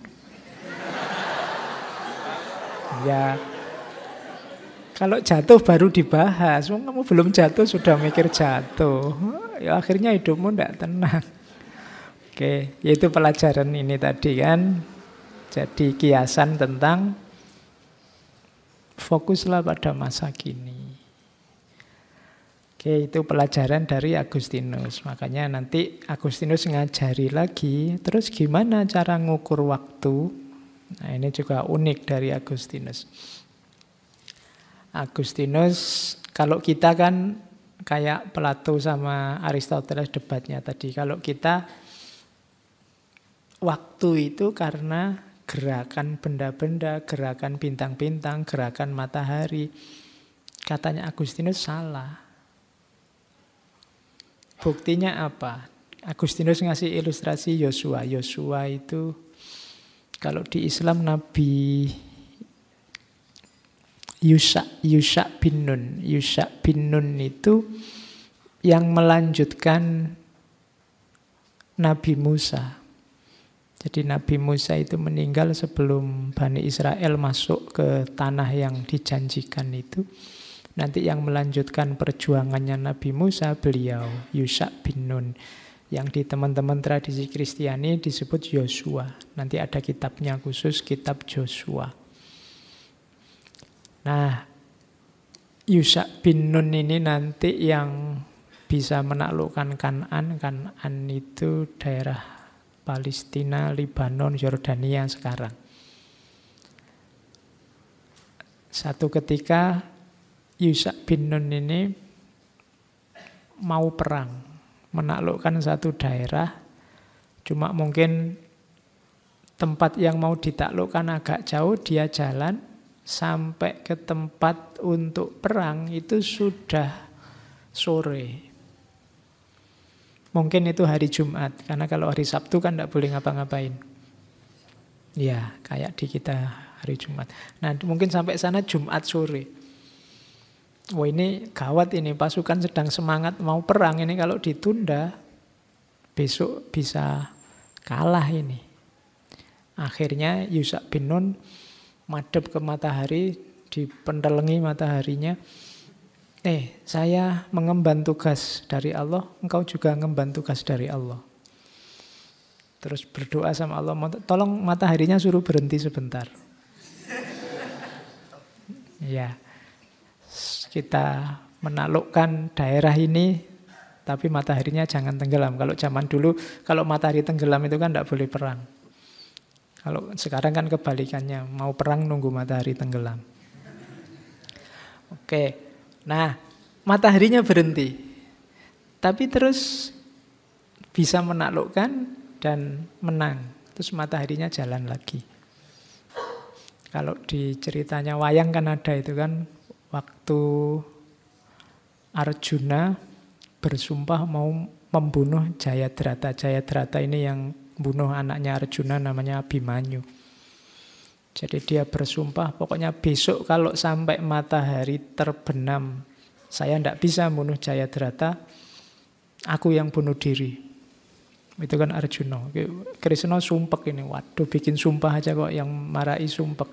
Ya, kalau jatuh baru dibahas. Kamu belum jatuh sudah mikir jatuh. Ya akhirnya hidupmu tidak tenang. Oke, yaitu pelajaran ini tadi kan. Jadi kiasan tentang fokuslah pada masa kini. Oke, itu pelajaran dari Agustinus. Makanya nanti Agustinus ngajari lagi, terus gimana cara ngukur waktu? Nah, ini juga unik dari Agustinus. Agustinus, kalau kita kan kayak Plato sama Aristoteles debatnya tadi. Kalau kita, waktu itu karena gerakan benda-benda, gerakan bintang-bintang, gerakan matahari. Katanya Agustinus salah. Buktinya apa? Agustinus ngasih ilustrasi Yosua. Yosua itu kalau di Islam Nabi Yusha bin Nun. Yusha bin Nun itu yang melanjutkan Nabi Musa. Jadi Nabi Musa itu meninggal sebelum Bani Israel masuk ke tanah yang dijanjikan itu. Nanti yang melanjutkan perjuangannya Nabi Musa beliau Yusha bin Nun. Yang di teman-teman tradisi Kristiani disebut Yosua. Nanti ada kitabnya khusus, kitab Joshua. Nah, Yusha bin Nun ini nanti yang bisa menaklukkan Kan'an. Kan'an itu daerah Palestina, Lebanon, Yordania sekarang. Satu ketika Yusha bin Nun ini mau perang, menaklukkan satu daerah, cuma mungkin tempat yang mau ditaklukkan agak jauh, dia jalan sampai ke tempat untuk perang itu sudah sore. Mungkin itu hari Jumat, karena kalau hari Sabtu kan tidak boleh ngapa-ngapain. Ya, kayak di kita hari Jumat. Nah, mungkin sampai sana Jumat sore. Wah ini gawat ini, pasukan sedang semangat mau perang ini, kalau ditunda besok bisa kalah ini. Akhirnya Yusha bin Nun madhep ke matahari, dipentelengi mataharinya. Saya mengemban tugas dari Allah, engkau juga mengemban tugas dari Allah. Terus berdoa sama Allah, tolong mataharinya suruh berhenti sebentar. Ya, kita menaklukkan daerah ini, tapi mataharinya jangan tenggelam. Kalau zaman dulu, kalau matahari tenggelam itu kan tidak boleh perang. Kalau sekarang kan kebalikannya, mau perang nunggu matahari tenggelam. Oke, nah mataharinya berhenti, tapi terus bisa menaklukkan dan menang. Terus mataharinya jalan lagi. Kalau di ceritanya wayang kan ada itu kan, waktu Arjuna bersumpah mau membunuh Jayadrata. Jayadrata ini yang bunuh anaknya Arjuna namanya Abhimanyu. Jadi dia bersumpah, pokoknya besok kalau sampai matahari terbenam, saya tidak bisa bunuh Jayadrata, aku yang bunuh diri. Itu kan Arjuna. Krishna sumpek ini, waduh bikin sumpah aja kok yang marahi sumpek.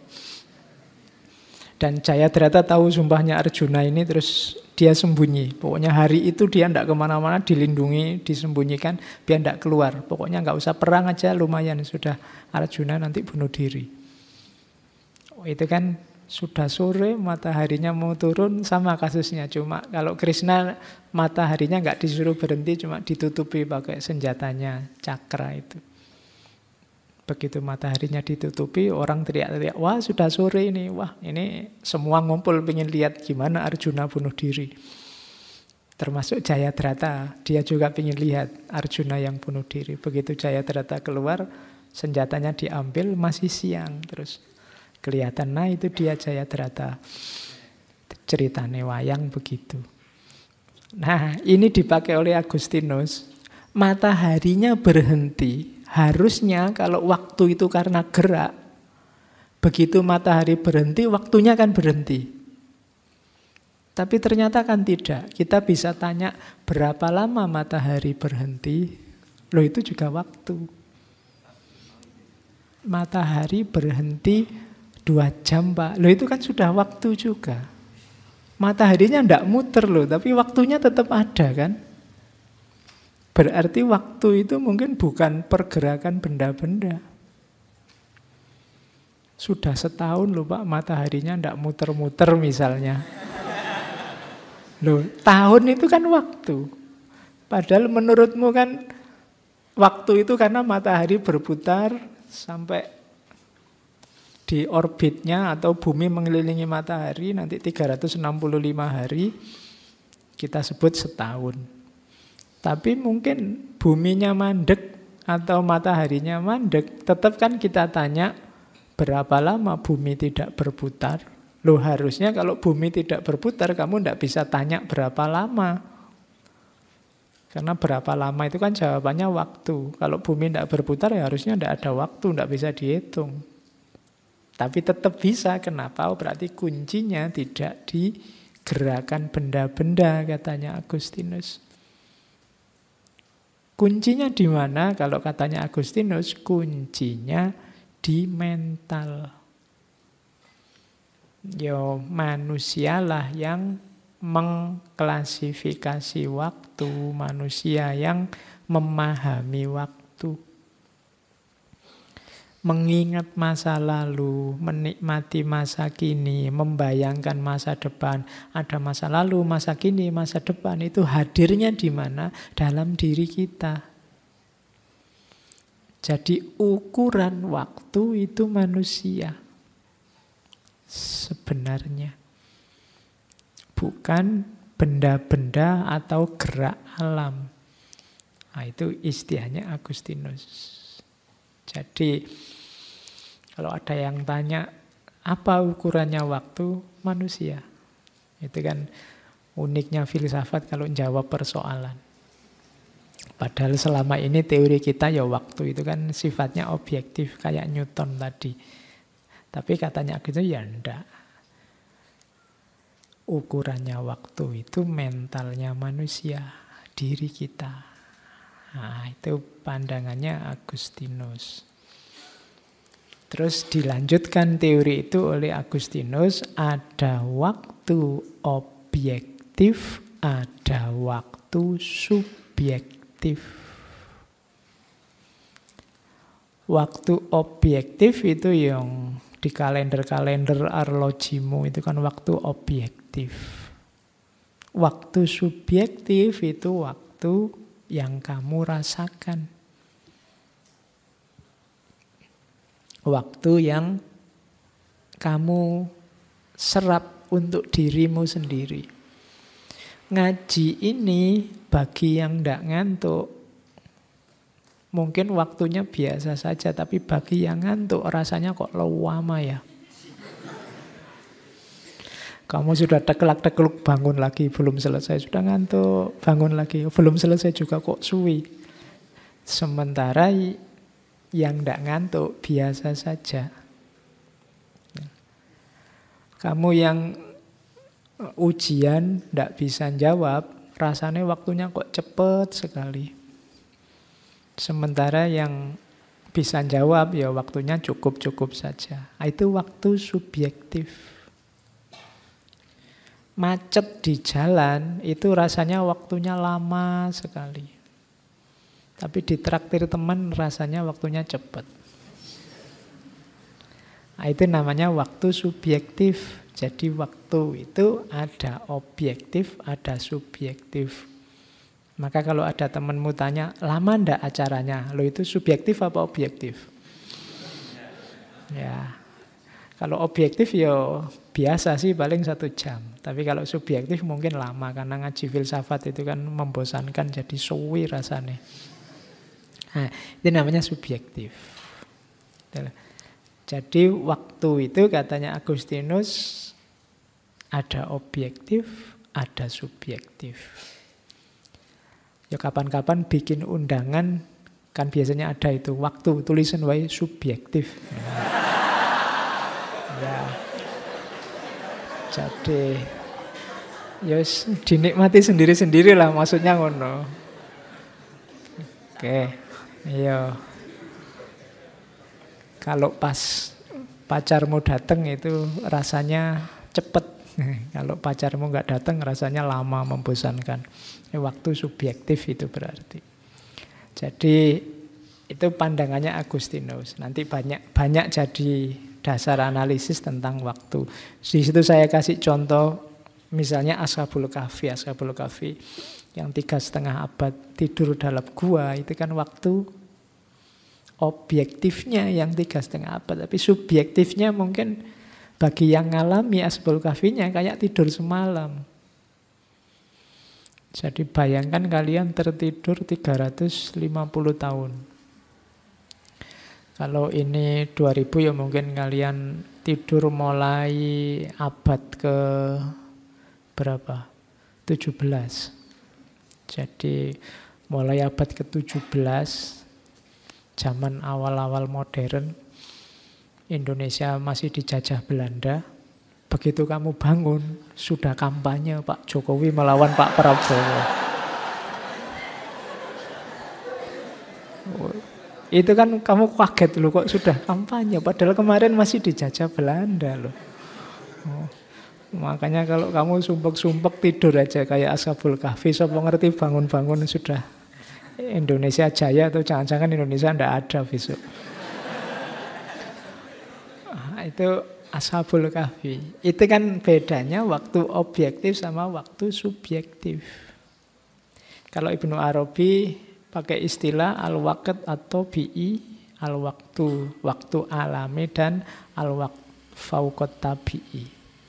Dan Jayadrata tahu sumpahnya Arjuna ini, terus dia sembunyi. Pokoknya hari itu dia tidak kemana-mana, dilindungi, disembunyikan, biar tidak keluar. Pokoknya nggak usah perang aja, lumayan sudah Arjuna nanti bunuh diri. Itu kan sudah sore, mataharinya mau turun, sama kasusnya. Cuma kalau Krishna mataharinya nggak disuruh berhenti, cuma ditutupi pakai senjatanya cakra itu. Begitu mataharinya ditutupi, orang teriak-teriak, wah sudah sore ini, wah ini semua ngumpul pengen lihat gimana Arjuna bunuh diri. Termasuk Jayadrata, dia juga pengen lihat Arjuna yang bunuh diri. Begitu Jayadrata keluar, senjatanya diambil, masih siang terus. Kelihatan, nah itu dia Jayadrata. Ceritanya wayang begitu. Nah ini dipakai oleh Agustinus. Mataharinya berhenti. Harusnya kalau waktu itu karena gerak, begitu matahari berhenti, waktunya kan berhenti. Tapi ternyata kan tidak. Kita bisa tanya berapa lama matahari berhenti. Loh itu juga waktu. Matahari berhenti 2 jam Pak. Loh itu kan sudah waktu juga. Mataharinya tidak muter loh, tapi waktunya tetap ada kan. Berarti waktu itu mungkin bukan pergerakan benda-benda. Sudah setahun loh Pak, mataharinya tidak muter-muter misalnya. Loh, tahun itu kan waktu. Padahal menurutmu kan waktu itu karena matahari berputar sampai di orbitnya atau bumi mengelilingi matahari nanti 365 hari, kita sebut setahun. Tapi mungkin buminya mandek atau mataharinya mandek, tetap kan kita tanya berapa lama bumi tidak berputar. Loh harusnya kalau bumi tidak berputar kamu tidak bisa tanya berapa lama. Karena berapa lama itu kan jawabannya waktu. Kalau bumi tidak berputar ya harusnya tidak ada waktu, tidak bisa dihitung. Tapi tetap bisa, kenapa? Berarti kuncinya tidak di gerakan benda-benda, katanya Agustinus. Kuncinya di mana? Kalau katanya Agustinus, kuncinya di mental. Yo, manusialah yang mengklasifikasi waktu, manusia yang memahami waktu. Mengingat masa lalu, menikmati masa kini, membayangkan masa depan. Ada masa lalu, masa kini, masa depan. Itu hadirnya di mana? Dalam diri kita. Jadi ukuran waktu itu manusia. Sebenarnya. Bukan benda-benda atau gerak alam. Nah, itu istilahnya Agustinus. Jadi kalau ada yang tanya apa ukurannya waktu, manusia. Itu kan uniknya filsafat kalau jawab persoalan. Padahal selama ini teori kita ya waktu itu kan sifatnya objektif kayak Newton tadi. Tapi katanya gitu ya enggak. Ukurannya waktu itu mentalnya manusia, diri kita. Nah, itu pandangannya Agustinus. Terus dilanjutkan teori itu oleh Agustinus, ada waktu objektif, ada waktu subjektif. Waktu objektif itu yang di kalender-kalender arlojimu itu kan waktu objektif. Waktu subjektif itu waktu yang kamu rasakan. Waktu yang kamu serap untuk dirimu sendiri. Ngaji ini bagi yang tidak ngantuk, mungkin waktunya biasa saja, tapi bagi yang ngantuk rasanya kok lama ya. Kamu sudah tekelak-tekeluk bangun lagi, belum selesai, sudah ngantuk, bangun lagi, belum selesai juga kok suwi. Sementara yang tidak ngantuk biasa saja. Kamu yang ujian tidak bisa jawab, rasanya waktunya kok cepet sekali. Sementara yang bisa jawab ya waktunya cukup-cukup saja. Itu waktu subjektif. Macet di jalan itu rasanya waktunya lama sekali. Tapi ditraktir teman rasanya waktunya cepat. Nah, itu namanya waktu subjektif. Jadi waktu itu ada objektif, ada subjektif. Maka kalau ada temanmu tanya, lama ndak acaranya? Lo itu subjektif apa objektif? Ya, kalau objektif ya biasa sih paling 1 jam. Tapi kalau subjektif mungkin lama, karena ngaji filsafat itu kan membosankan, jadi suwi rasanya. Nah, itu namanya subjektif. Jadi waktu itu katanya Agustinus ada objektif, ada subjektif. Ya kapan-kapan bikin undangan, kan biasanya ada itu waktu, tulisan wae subjektif. Ya. Jadi ya dinikmati sendiri-sendiri lah, maksudnya ngono. Oke. Iya. Kalau pas pacarmu datang itu rasanya cepet. Kalau pacarmu nggak datang rasanya lama, membosankan. Waktu subjektif itu berarti. Jadi itu pandangannya Agustinus. Nanti banyak jadi dasar analisis tentang waktu. Di situ saya kasih contoh, misalnya Ashabul Kahfi. Ashabul Kahfi yang 3,5 abad tidur dalam gua, itu kan waktu objektifnya yang 3,5 abad. Tapi subjektifnya mungkin bagi yang ngalami Ashabul Kahfinya kayak tidur semalam. Jadi bayangkan kalian tertidur 350 tahun. Kalau ini 2000 ya mungkin kalian tidur mulai abad ke berapa? 17. Jadi mulai abad ke-17, zaman awal-awal modern, Indonesia masih dijajah Belanda. Begitu kamu bangun, sudah kampanye Pak Jokowi melawan Pak Prabowo. Itu kan kamu kaget loh, kok sudah kampanye, padahal kemarin masih dijajah Belanda loh. Makanya kalau kamu sumpek-sumpek tidur aja kayak Ashabul Kahfi, siapa ngerti bangun-bangun sudah Indonesia jaya, atau jangan-jangan Indonesia ndak ada besok. Itu Ashabul Kahfi. Itu kan bedanya waktu objektif sama waktu subjektif. Kalau Ibnu Arabi pakai istilah al-waqt atau bi'i, al-waktu, waktu alami, dan al-waqt fauqat tabi'i.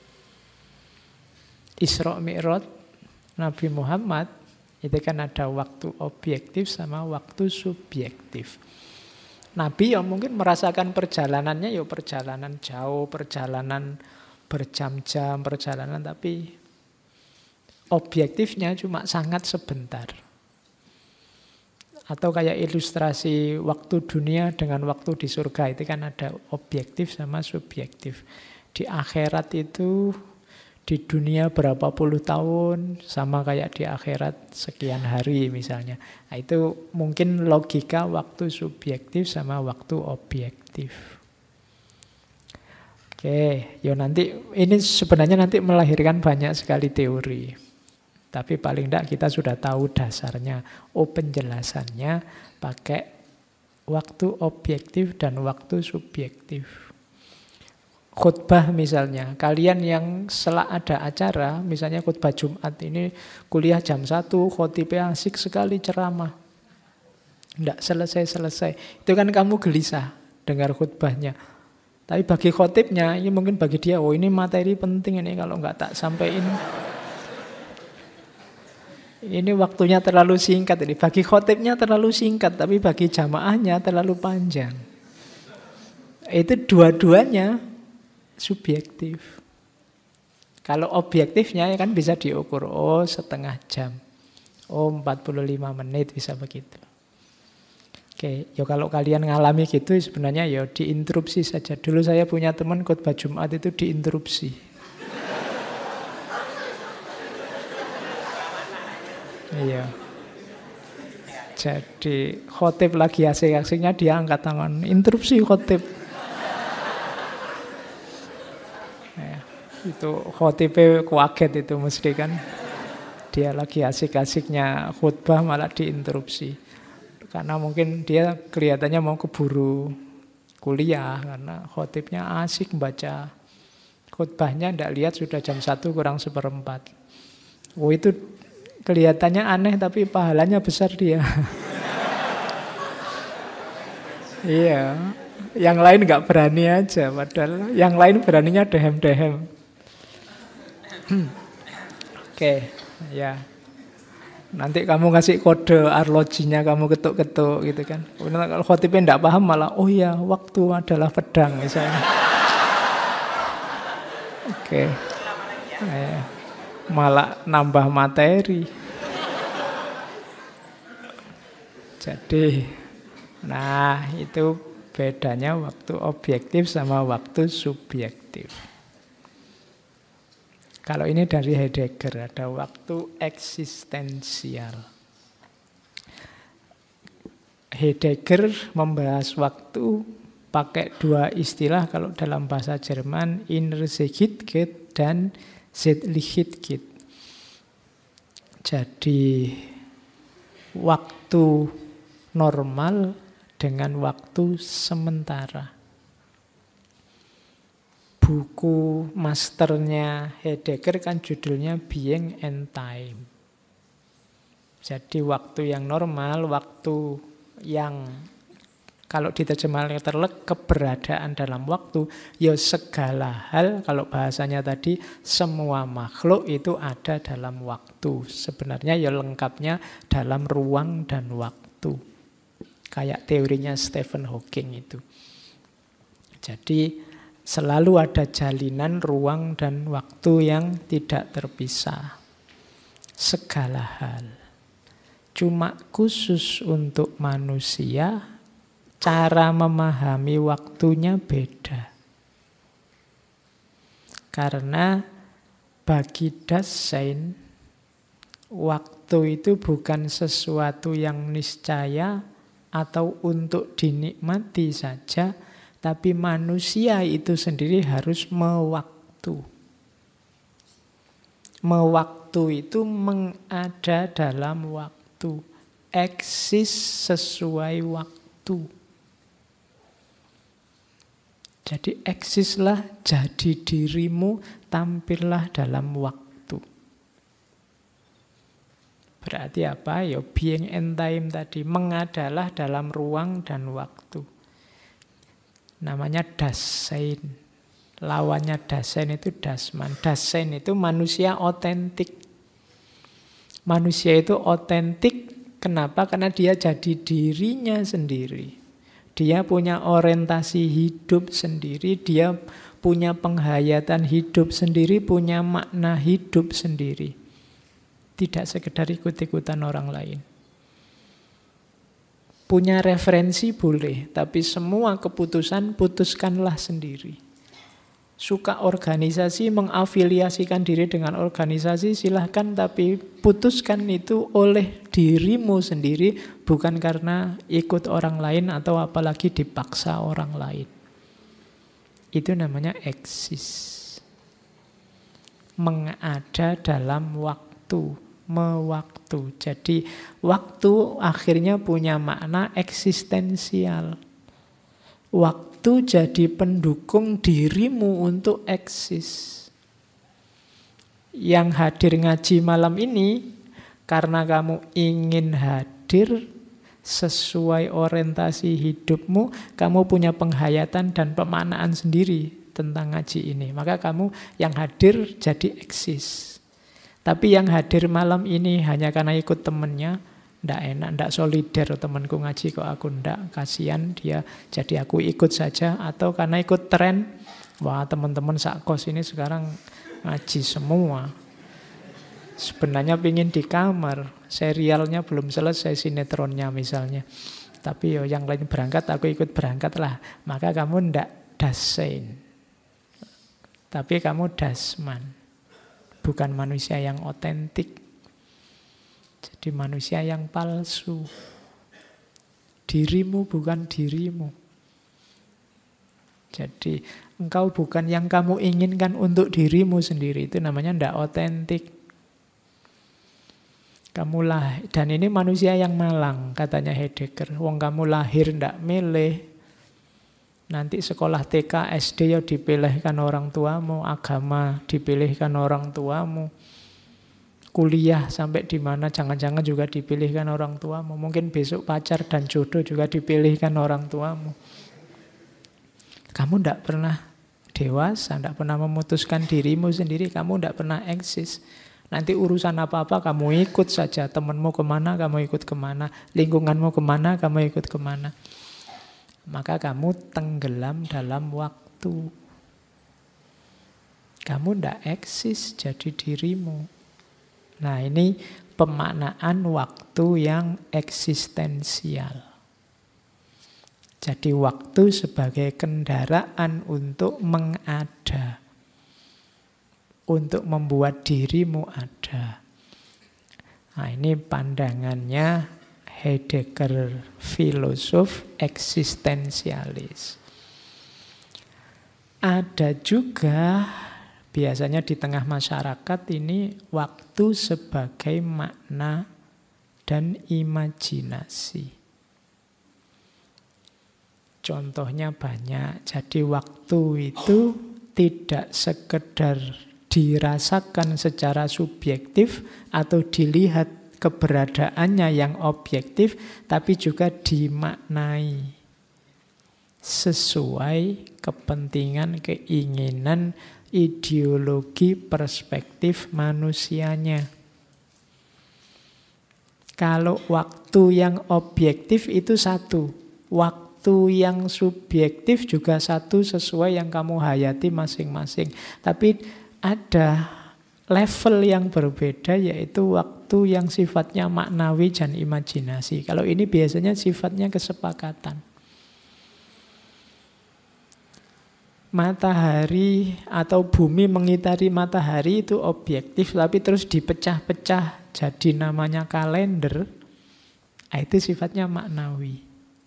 Isra Mi'raj Nabi Muhammad itu kan ada waktu objektif sama waktu subjektif. Nabi ya mungkin merasakan perjalanannya ya perjalanan jauh, perjalanan berjam-jam, perjalanan, tapi objektifnya cuma sangat sebentar. Atau kayak ilustrasi waktu dunia dengan waktu di surga, itu kan ada objektif sama subjektif. Di akhirat itu di dunia berapa puluh tahun, sama kayak di akhirat sekian hari misalnya. Nah, itu mungkin logika waktu subjektif sama waktu objektif. Oke, ya nanti ini sebenarnya nanti melahirkan banyak sekali teori. Tapi paling tidak kita sudah tahu dasarnya. Penjelasannya pakai waktu objektif dan waktu subjektif. khutbah misalnya, kalian yang selak ada acara, misalnya khutbah Jumat ini kuliah jam 1, khotibnya asik sekali ceramah. Tidak selesai-selesai. Itu kan kamu gelisah dengar khutbahnya. Tapi bagi khotibnya, ini mungkin bagi dia, oh ini materi penting ini kalau nggak tak sampaikan. Ini waktunya terlalu singkat ini. Bagi khotibnya terlalu singkat, tapi bagi jamaahnya terlalu panjang. Itu dua-duanya subjektif. Kalau objektifnya ya kan bisa diukur. Oh setengah jam. Oh 45 menit bisa begitu. Oke, ya kalau kalian ngalami gitu sebenarnya ya diinterupsi saja. Dulu saya punya teman khotbah Jumat itu diinterupsi. Iya. Jadi khotib lagi asik-asiknya dia angkat tangan. Interupsi khotib. Itu khotibnya kaget itu mesti kan. Dia lagi asik-asiknya khutbah malah diinterupsi. Karena mungkin dia kelihatannya mau keburu kuliah. Karena khotibnya asik baca khutbahnya, tidak lihat sudah jam 1 kurang 1/4. Oh itu kelihatannya aneh tapi pahalanya besar dia. Iya. Yang lain nggak berani aja. Padahal yang lain beraninya dehem-dehem. Oke, ya. Nanti kamu kasih kode arlojinya, kamu ketuk-ketuk gitu kan. Kalau khotibnya tidak paham malah, oh ya waktu adalah pedang misalnya. Oke. Malah nambah materi. Jadi, nah itu bedanya waktu objektif sama waktu subjektif. Kalau ini dari Heidegger, ada waktu eksistensial. Heidegger membahas waktu pakai dua istilah kalau dalam bahasa Jerman, Innersichtkeit dan Zeitlichkeit. Jadi waktu normal dengan waktu sementara. Buku masternya Heidegger kan judulnya Being and Time. Jadi waktu yang normal, waktu yang kalau diterjemahkan terlek keberadaan dalam waktu, ya segala hal, kalau bahasanya tadi semua makhluk itu ada dalam waktu. Sebenarnya ya lengkapnya dalam ruang dan waktu. Kayak teorinya Stephen Hawking itu. Jadi selalu ada jalinan ruang dan waktu yang tidak terpisah. Segala hal. Cuma khusus untuk manusia, cara memahami waktunya beda. Karena bagi Dasein, waktu itu bukan sesuatu yang niscaya atau untuk dinikmati saja, tapi manusia itu sendiri harus mewaktu. Mewaktu itu mengada dalam waktu. Eksis sesuai waktu. Jadi eksislah, jadi dirimu, tampillah dalam waktu. Berarti apa? Ya being and time tadi. Mengadalah dalam ruang dan waktu. Namanya Dasein. Lawannya Dasein itu Dasman. Dasein itu manusia otentik. Manusia itu otentik. Kenapa? Karena dia jadi dirinya sendiri. Dia punya orientasi hidup sendiri. Dia punya penghayatan hidup sendiri. Punya makna hidup sendiri. Tidak sekedar ikut-ikutan orang lain. Punya referensi boleh, tapi semua keputusan putuskanlah sendiri. Suka organisasi, mengafiliasikan diri dengan organisasi, silahkan, tapi putuskan itu oleh dirimu sendiri, bukan karena ikut orang lain atau apalagi dipaksa orang lain. Itu namanya eksis. Mengada dalam waktu. Mewaktu. Jadi waktu akhirnya punya makna eksistensial. Waktu jadi pendukung dirimu untuk eksis. Yang hadir ngaji malam ini karena kamu ingin hadir sesuai orientasi hidupmu, kamu punya penghayatan dan pemaknaan sendiri tentang ngaji ini. Maka kamu yang hadir jadi eksis. Tapi yang hadir malam ini hanya karena ikut temennya, ndak enak, ndak solider, temanku ngaji kok aku ndak, kasihan dia, jadi aku ikut saja. Atau karena ikut tren, wah teman-teman sakos ini sekarang ngaji semua. Sebenarnya pingin di kamar, serialnya belum selesai, sinetronnya misalnya. Tapi yang lain berangkat, aku ikut berangkat lah. Maka kamu ndak dasein, tapi kamu dasman. Bukan manusia yang otentik. Jadi manusia yang palsu. Dirimu bukan dirimu. Jadi engkau bukan yang kamu inginkan untuk dirimu sendiri. Itu namanya ndak otentik. Dan ini manusia yang malang, katanya Heidegger. Wong kamu lahir ndak milih. Nanti sekolah TK, SD ya dipilihkan orang tuamu. Agama dipilihkan orang tuamu. Kuliah sampai di mana jangan-jangan juga dipilihkan orang tuamu. Mungkin besok pacar dan jodoh juga dipilihkan orang tuamu. Kamu tidak pernah dewasa, tidak pernah memutuskan dirimu sendiri, kamu tidak pernah eksis. Nanti urusan apa-apa kamu ikut saja. Temanmu kemana, kamu ikut kemana. Lingkunganmu kemana, kamu ikut kemana. Maka kamu tenggelam dalam waktu. Kamu tidak eksis jadi dirimu. Nah ini pemaknaan waktu yang eksistensial. Jadi waktu sebagai kendaraan untuk mengada. Untuk membuat dirimu ada. Nah ini pandangannya Heidegger, filosof eksistensialis. Ada juga biasanya di tengah masyarakat ini waktu sebagai makna dan imajinasi. Contohnya banyak. Jadi waktu itu tidak sekedar dirasakan secara subjektif atau dilihat keberadaannya yang objektif, tapi juga dimaknai sesuai kepentingan, keinginan, ideologi, perspektif manusianya. Kalau waktu yang objektif itu satu, waktu yang subjektif juga satu sesuai yang kamu hayati masing-masing. Tapi ada level yang berbeda, yaitu waktu yang sifatnya maknawi dan imajinasi. Kalau ini biasanya sifatnya kesepakatan. Matahari atau bumi mengitari matahari itu objektif, tapi terus dipecah-pecah jadi namanya kalender. Itu sifatnya maknawi.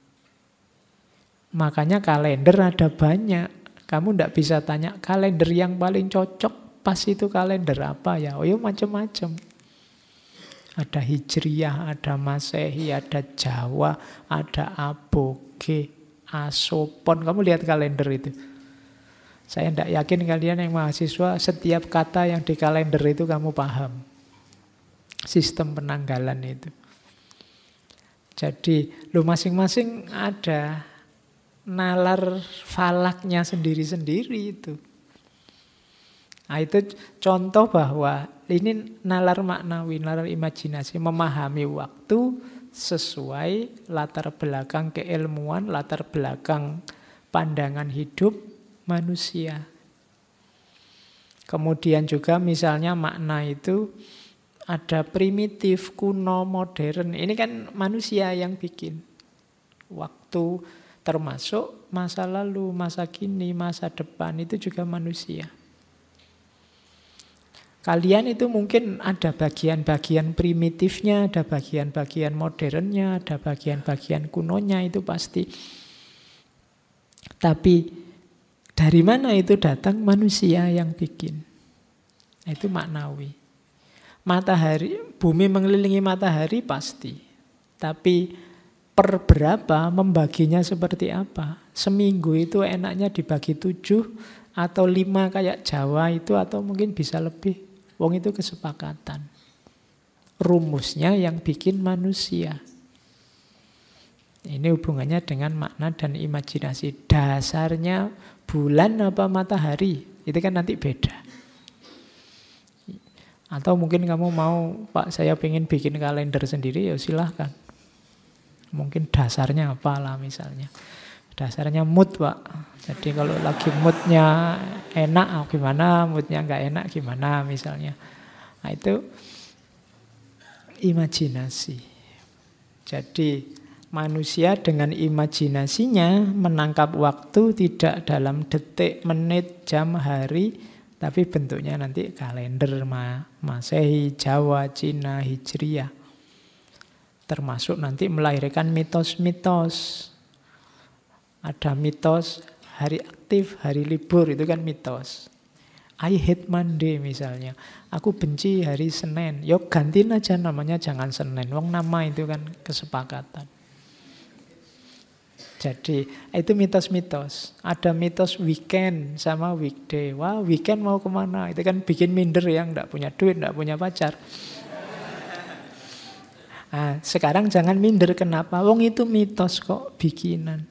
Makanya kalender ada banyak. Kamu tidak bisa tanya kalender yang paling cocok pas itu kalender apa ya? Oh ya macam-macam. Ada Hijriyah, ada Masehi, ada Jawa, ada Aboge, Asopon. Kamu lihat kalender itu. Saya tidak yakin kalian yang mahasiswa setiap kata yang di kalender itu kamu paham. Sistem penanggalan itu. Jadi lu masing-masing ada nalar falaknya sendiri-sendiri itu. Nah itu contoh bahwa ini nalar maknawi, nalar imajinasi, memahami waktu sesuai latar belakang keilmuan, latar belakang pandangan hidup manusia. Kemudian juga misalnya makna itu ada primitif, kuno, modern. Ini kan manusia yang bikin. Waktu termasuk masa lalu, masa kini, masa depan itu juga manusia. Kalian itu mungkin ada bagian-bagian primitifnya, ada bagian-bagian modernnya, ada bagian-bagian kunonya, itu pasti. Tapi dari mana itu datang? Manusia yang bikin. Itu maknawi. Matahari, bumi mengelilingi matahari pasti. Tapi per berapa, membaginya seperti apa? seminggu itu enaknya dibagi 7 atau 5 kayak Jawa itu, atau mungkin bisa lebih. Wong itu kesepakatan. Rumusnya yang bikin manusia. Ini hubungannya dengan makna dan imajinasi. Dasarnya bulan apa matahari, itu kan nanti beda. Atau mungkin kamu mau, Pak saya pengen bikin kalender sendiri, ya silahkan. Mungkin dasarnya apalah misalnya. Dasarnya mood, Pak. Jadi kalau lagi moodnya enak gimana, moodnya nggak enak gimana misalnya. Nah itu imajinasi. Jadi manusia dengan imajinasinya menangkap waktu tidak dalam detik, menit, jam, hari, tapi bentuknya nanti kalender Masehi, Jawa, Cina, Hijriah. Termasuk nanti melahirkan mitos-mitos. Ada mitos hari aktif, hari libur, itu kan mitos. I hate Monday misalnya. Aku benci hari Senin. Yo gantiin aja namanya, jangan Senin. Wong nama itu kan kesepakatan. Jadi itu mitos-mitos. Ada mitos weekend sama weekday. Wah weekend mau kemana? Itu kan bikin minder yang gak punya duit, gak punya pacar. Nah, sekarang jangan minder, kenapa? Wong itu mitos kok, bikinan.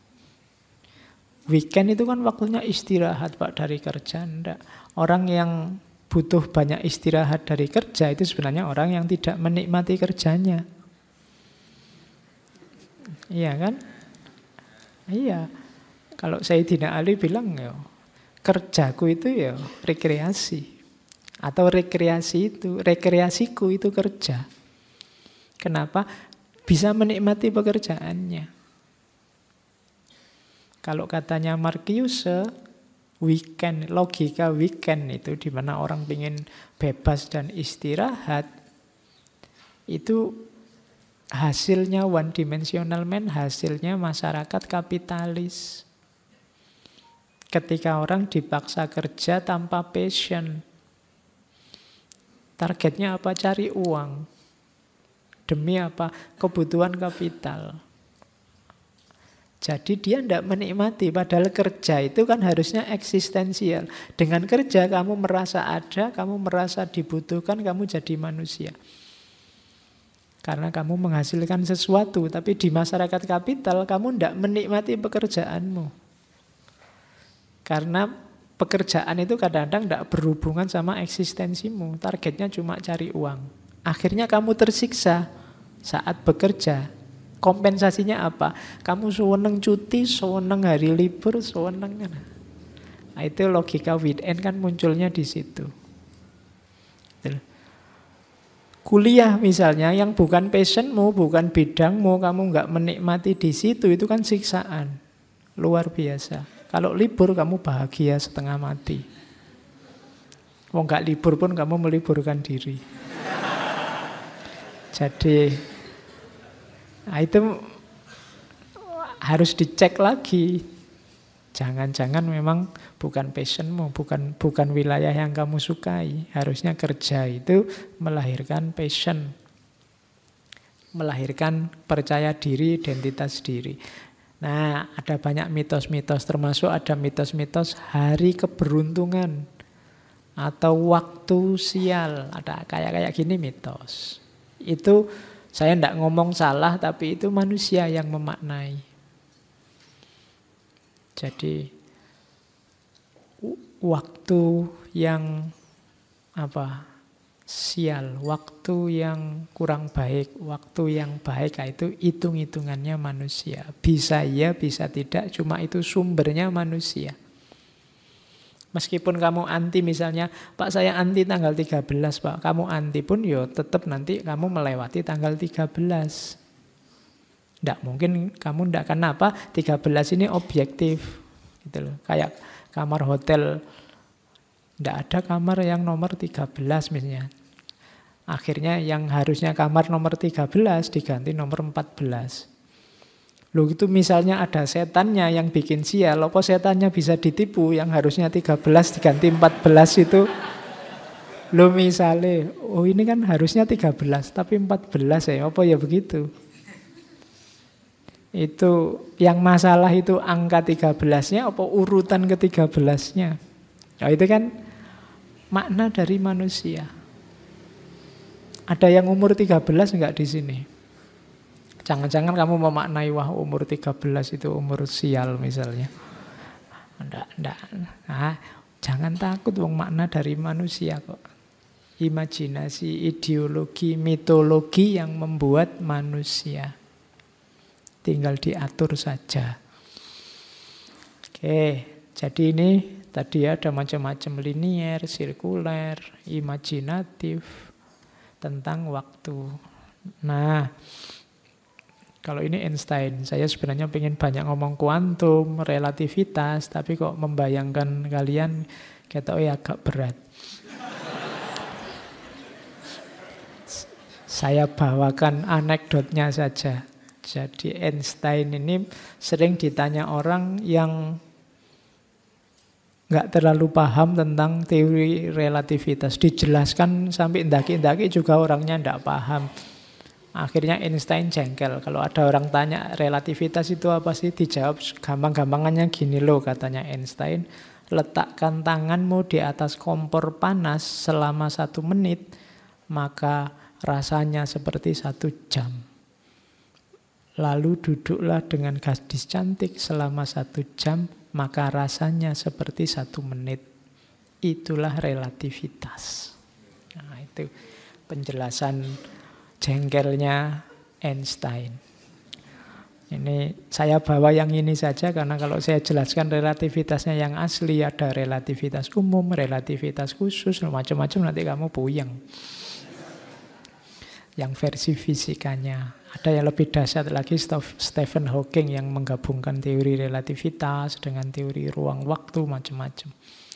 Weekend itu kan waktunya istirahat Pak dari kerja. Enggak. Orang yang butuh banyak istirahat dari kerja itu sebenarnya orang yang tidak menikmati kerjanya. Iya kan? Iya. Kalau Sayyidina Ali bilang ya, kerjaku itu ya rekreasi. Atau rekreasiku itu kerja. Kenapa? Bisa menikmati pekerjaannya. Kalau katanya Marcuse, weekend, logika weekend itu di mana orang ingin bebas dan istirahat, itu hasilnya one dimensional man, hasilnya masyarakat kapitalis. Ketika orang dipaksa kerja tanpa passion, targetnya apa? Cari uang. Demi apa? Kebutuhan kapital. Jadi dia tidak menikmati, padahal kerja itu kan harusnya eksistensial. Dengan kerja kamu merasa ada, kamu merasa dibutuhkan, kamu jadi manusia. Karena kamu menghasilkan sesuatu, tapi di masyarakat kapital kamu tidak menikmati pekerjaanmu. Karena pekerjaan itu kadang-kadang tidak berhubungan sama eksistensimu. Targetnya cuma cari uang. Akhirnya kamu tersiksa saat bekerja. Kompensasinya apa? Kamu sewenang cuti, sewenang hari libur, sewenang. Nah, itu logika weekend kan munculnya di situ. Kuliah misalnya yang bukan passionmu, bukan bidangmu, kamu nggak menikmati di situ, itu kan siksaan luar biasa. Kalau libur kamu bahagia setengah mati. Wong nggak libur pun kamu meliburkan diri. Jadi, nah itu harus dicek lagi. Jangan-jangan memang bukan passionmu, bukan wilayah yang kamu sukai. Harusnya kerja itu melahirkan passion, melahirkan percaya diri, identitas diri. Nah, ada banyak mitos-mitos, termasuk ada mitos-mitos hari keberuntungan atau waktu sial. Ada kayak gini mitos. Itu saya tidak ngomong salah, tapi itu manusia yang memaknai. Jadi waktu yang sial, waktu yang kurang baik, waktu yang baik, itu hitung-hitungannya manusia. Bisa iya, bisa tidak, cuma itu sumbernya manusia. Meskipun kamu anti misalnya, Pak saya anti tanggal 13 Pak, kamu anti pun yo tetap nanti kamu melewati tanggal 13. Tidak mungkin kamu tidak, kenapa? 13 ini objektif gitu loh. Kayak kamar hotel, tidak ada kamar yang nomor 13 misalnya. Akhirnya yang harusnya kamar nomor 13 diganti nomor 14. Loh itu misalnya ada setannya yang bikin sial, apa setannya bisa ditipu, yang harusnya 13 diganti 14 itu. Loh misalnya, oh ini kan harusnya 13 tapi 14 ya, apa ya begitu? Itu yang masalah itu angka 13-nya apa urutan ke-13-nya. Nah, itu kan makna dari manusia. Ada yang umur 13 enggak di sini? Jangan-jangan kamu memaknai wah umur 13 itu umur sial misalnya. Enggak. Nah, jangan takut wong makna dari manusia kok. Imajinasi, ideologi, mitologi yang membuat manusia. Tinggal diatur saja. Oke, jadi ini tadi ada macam-macam linier, sirkuler, imajinatif, tentang waktu. Nah, kalau ini Einstein, saya sebenarnya pengen banyak ngomong kuantum, relativitas, tapi kok membayangkan kalian kayak agak berat. Saya bawakan anekdotnya saja. Jadi Einstein ini sering ditanya orang yang nggak terlalu paham tentang teori relativitas. Dijelaskan sampai ndaki-ndaki juga orangnya nggak paham. Akhirnya Einstein jengkel. Kalau ada orang tanya relativitas itu apa sih? Dijawab gampang-gampangannya gini loh katanya Einstein. Letakkan tanganmu di atas kompor panas selama 1 menit, maka rasanya seperti 1 jam. Lalu duduklah dengan gadis cantik selama 1 jam, maka rasanya seperti 1 menit. Itulah relativitas. Nah, itu penjelasan jengkelnya Einstein. Ini saya bawa yang ini saja karena kalau saya jelaskan relativitasnya yang asli, ada relativitas umum, relativitas khusus, macam-macam nanti kamu puyeng. Yang versi fisikanya. Ada yang lebih dahsyat lagi, Stephen Hawking yang menggabungkan teori relativitas dengan teori ruang waktu, macam-macam.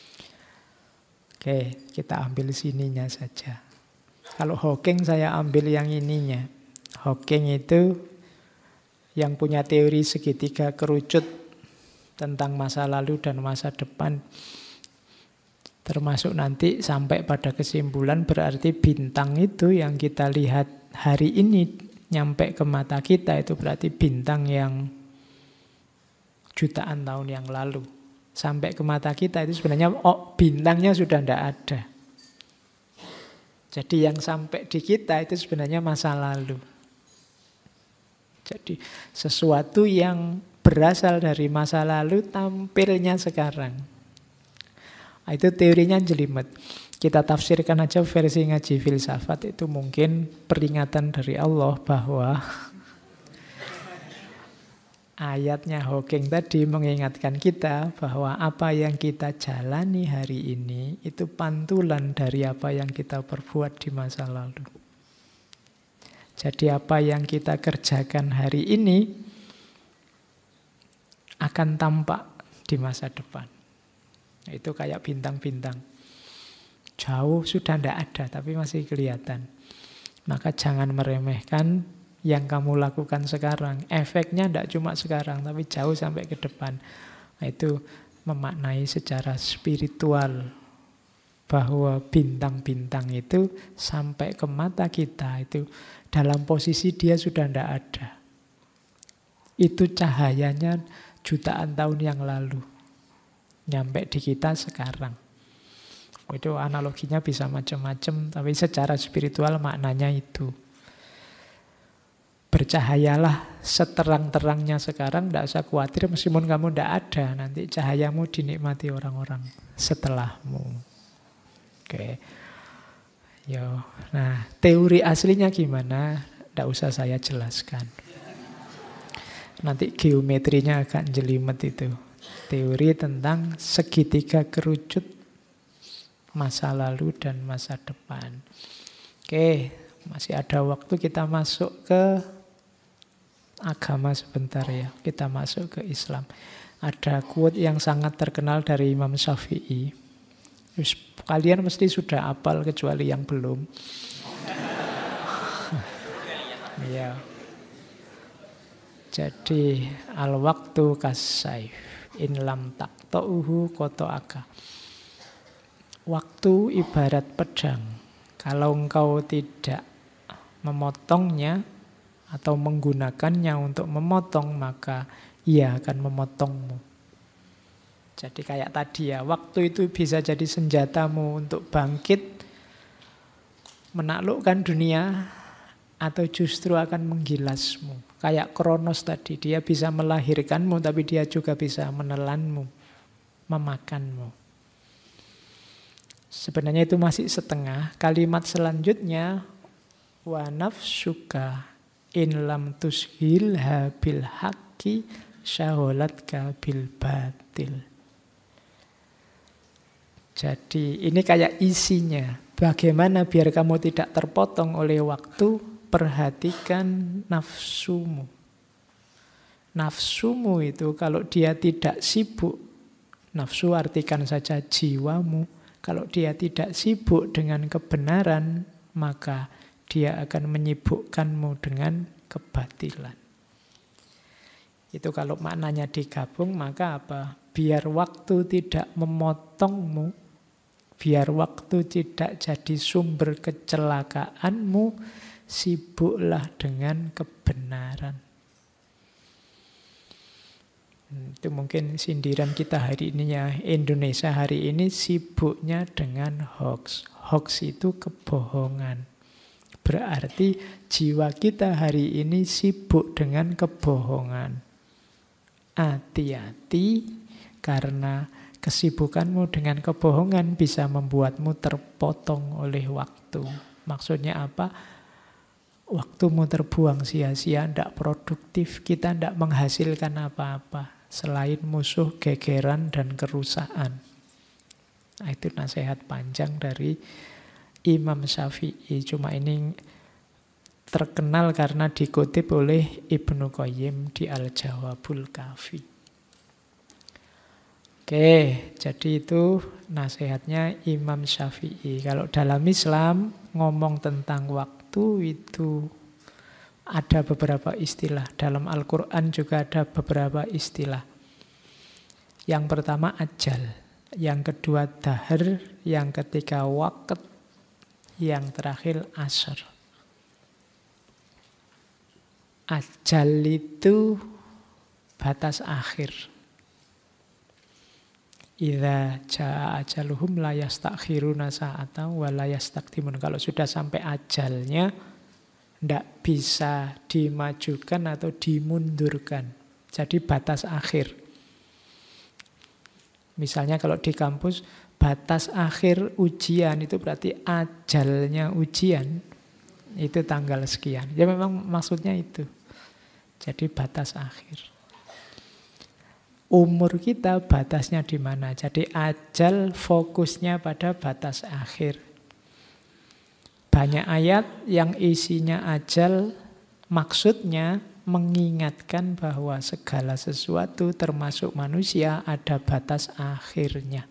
Oke, kita ambil sininya saja. Kalau Hawking saya ambil yang ininya. Hawking itu yang punya teori segitiga kerucut tentang masa lalu dan masa depan. Termasuk nanti sampai pada kesimpulan berarti bintang itu yang kita lihat hari ini nyampe ke mata kita itu berarti bintang yang jutaan tahun yang lalu. Sampai ke mata kita itu sebenarnya bintangnya sudah tidak ada. Jadi yang sampai di kita itu sebenarnya masa lalu. Jadi sesuatu yang berasal dari masa lalu tampilnya sekarang. Itu teorinya jelimet. Kita tafsirkan aja versi ngaji filsafat itu mungkin peringatan dari Allah bahwa ayatnya Hawking tadi mengingatkan kita bahwa apa yang kita jalani hari ini itu pantulan dari apa yang kita perbuat di masa lalu. Jadi apa yang kita kerjakan hari ini akan tampak di masa depan. Itu kayak bintang-bintang. Jauh sudah tidak ada, tapi masih kelihatan. Maka jangan meremehkan yang kamu lakukan sekarang. Efeknya tidak cuma sekarang, tapi jauh sampai ke depan. Nah, itu memaknai secara spiritual bahwa bintang-bintang itu sampai ke mata kita itu dalam posisi dia sudah tidak ada. Itu cahayanya jutaan tahun yang lalu. Nyampe di kita sekarang. Itu analoginya bisa macam-macam, tapi secara spiritual maknanya itu. Bercahayalah seterang-terangnya sekarang, tidak usah khawatir meskipun kamu tidak ada, nanti cahayamu dinikmati orang-orang setelahmu. Oke. Yo. Nah, teori aslinya gimana? Tidak usah saya jelaskan. Nanti geometrinya agak jelimet itu. Teori tentang segitiga kerucut masa lalu dan masa depan. Oke, masih ada waktu kita masuk ke agama sebentar ya. Kita masuk ke Islam. Ada quote yang sangat terkenal dari Imam Syafi'i. Kalian mesti sudah hafal kecuali yang belum. Ya. Jadi al-waqtu kas-saif in lam taqta'uhu qata'aka. Waktu ibarat pedang. Kalau engkau tidak memotongnya atau menggunakannya untuk memotong, maka ia akan memotongmu. Jadi kayak tadi ya, waktu itu bisa jadi senjatamu untuk bangkit, menaklukkan dunia, atau justru akan menggilasmu. Kayak Kronos tadi, dia bisa melahirkanmu, tapi dia juga bisa menelanmu, memakanmu. Sebenarnya itu masih setengah. Kalimat selanjutnya, wa nafsuka in lam tushilha bil haqqi syaholatka bil batil. Jadi ini kayak isinya. Bagaimana biar kamu tidak terpotong oleh waktu? Perhatikan nafsumu. Nafsumu itu kalau dia tidak sibuk, nafsu artikan saja jiwamu. Kalau dia tidak sibuk dengan kebenaran, maka dia akan menyibukkanmu dengan kebatilan. Itu kalau maknanya digabung, maka apa? Biar waktu tidak memotongmu, biar waktu tidak jadi sumber kecelakaanmu, sibuklah dengan kebenaran. Itu mungkin sindiran kita hari ini ya. Indonesia hari ini sibuknya dengan hoax. Hoax itu kebohongan. Berarti jiwa kita hari ini sibuk dengan kebohongan. Hati-hati, karena kesibukanmu dengan kebohongan bisa membuatmu terpotong oleh waktu. Maksudnya apa? Waktumu terbuang sia-sia, tidak produktif, kita tidak menghasilkan apa-apa selain musuh, gegeran, dan kerusakan. Nah, itu nasihat panjang dari Imam Syafi'i. Cuma ini terkenal karena dikutip oleh Ibnu Qayyim di Al-Jawabul Kafi. Oke, jadi itu nasihatnya Imam Syafi'i. Kalau dalam Islam ngomong tentang waktu itu ada beberapa istilah. Dalam Al-Quran juga ada beberapa istilah. Yang pertama ajal, yang kedua dahar, yang ketiga waqt, yang terakhir asar. Ajal itu batas akhir. Idza jaa ajaluhum la yastakhiruna sa'atan wa la yastaqdimun. Kalau sudah sampai ajalnya, tidak bisa dimajukan atau dimundurkan. Jadi batas akhir. Misalnya kalau di kampus, batas akhir ujian itu berarti ajalnya ujian itu tanggal sekian. Ya memang maksudnya itu. Jadi batas akhir. Umur kita batasnya di mana? Jadi ajal fokusnya pada batas akhir. Banyak ayat yang isinya ajal, maksudnya mengingatkan bahwa segala sesuatu termasuk manusia ada batas akhirnya.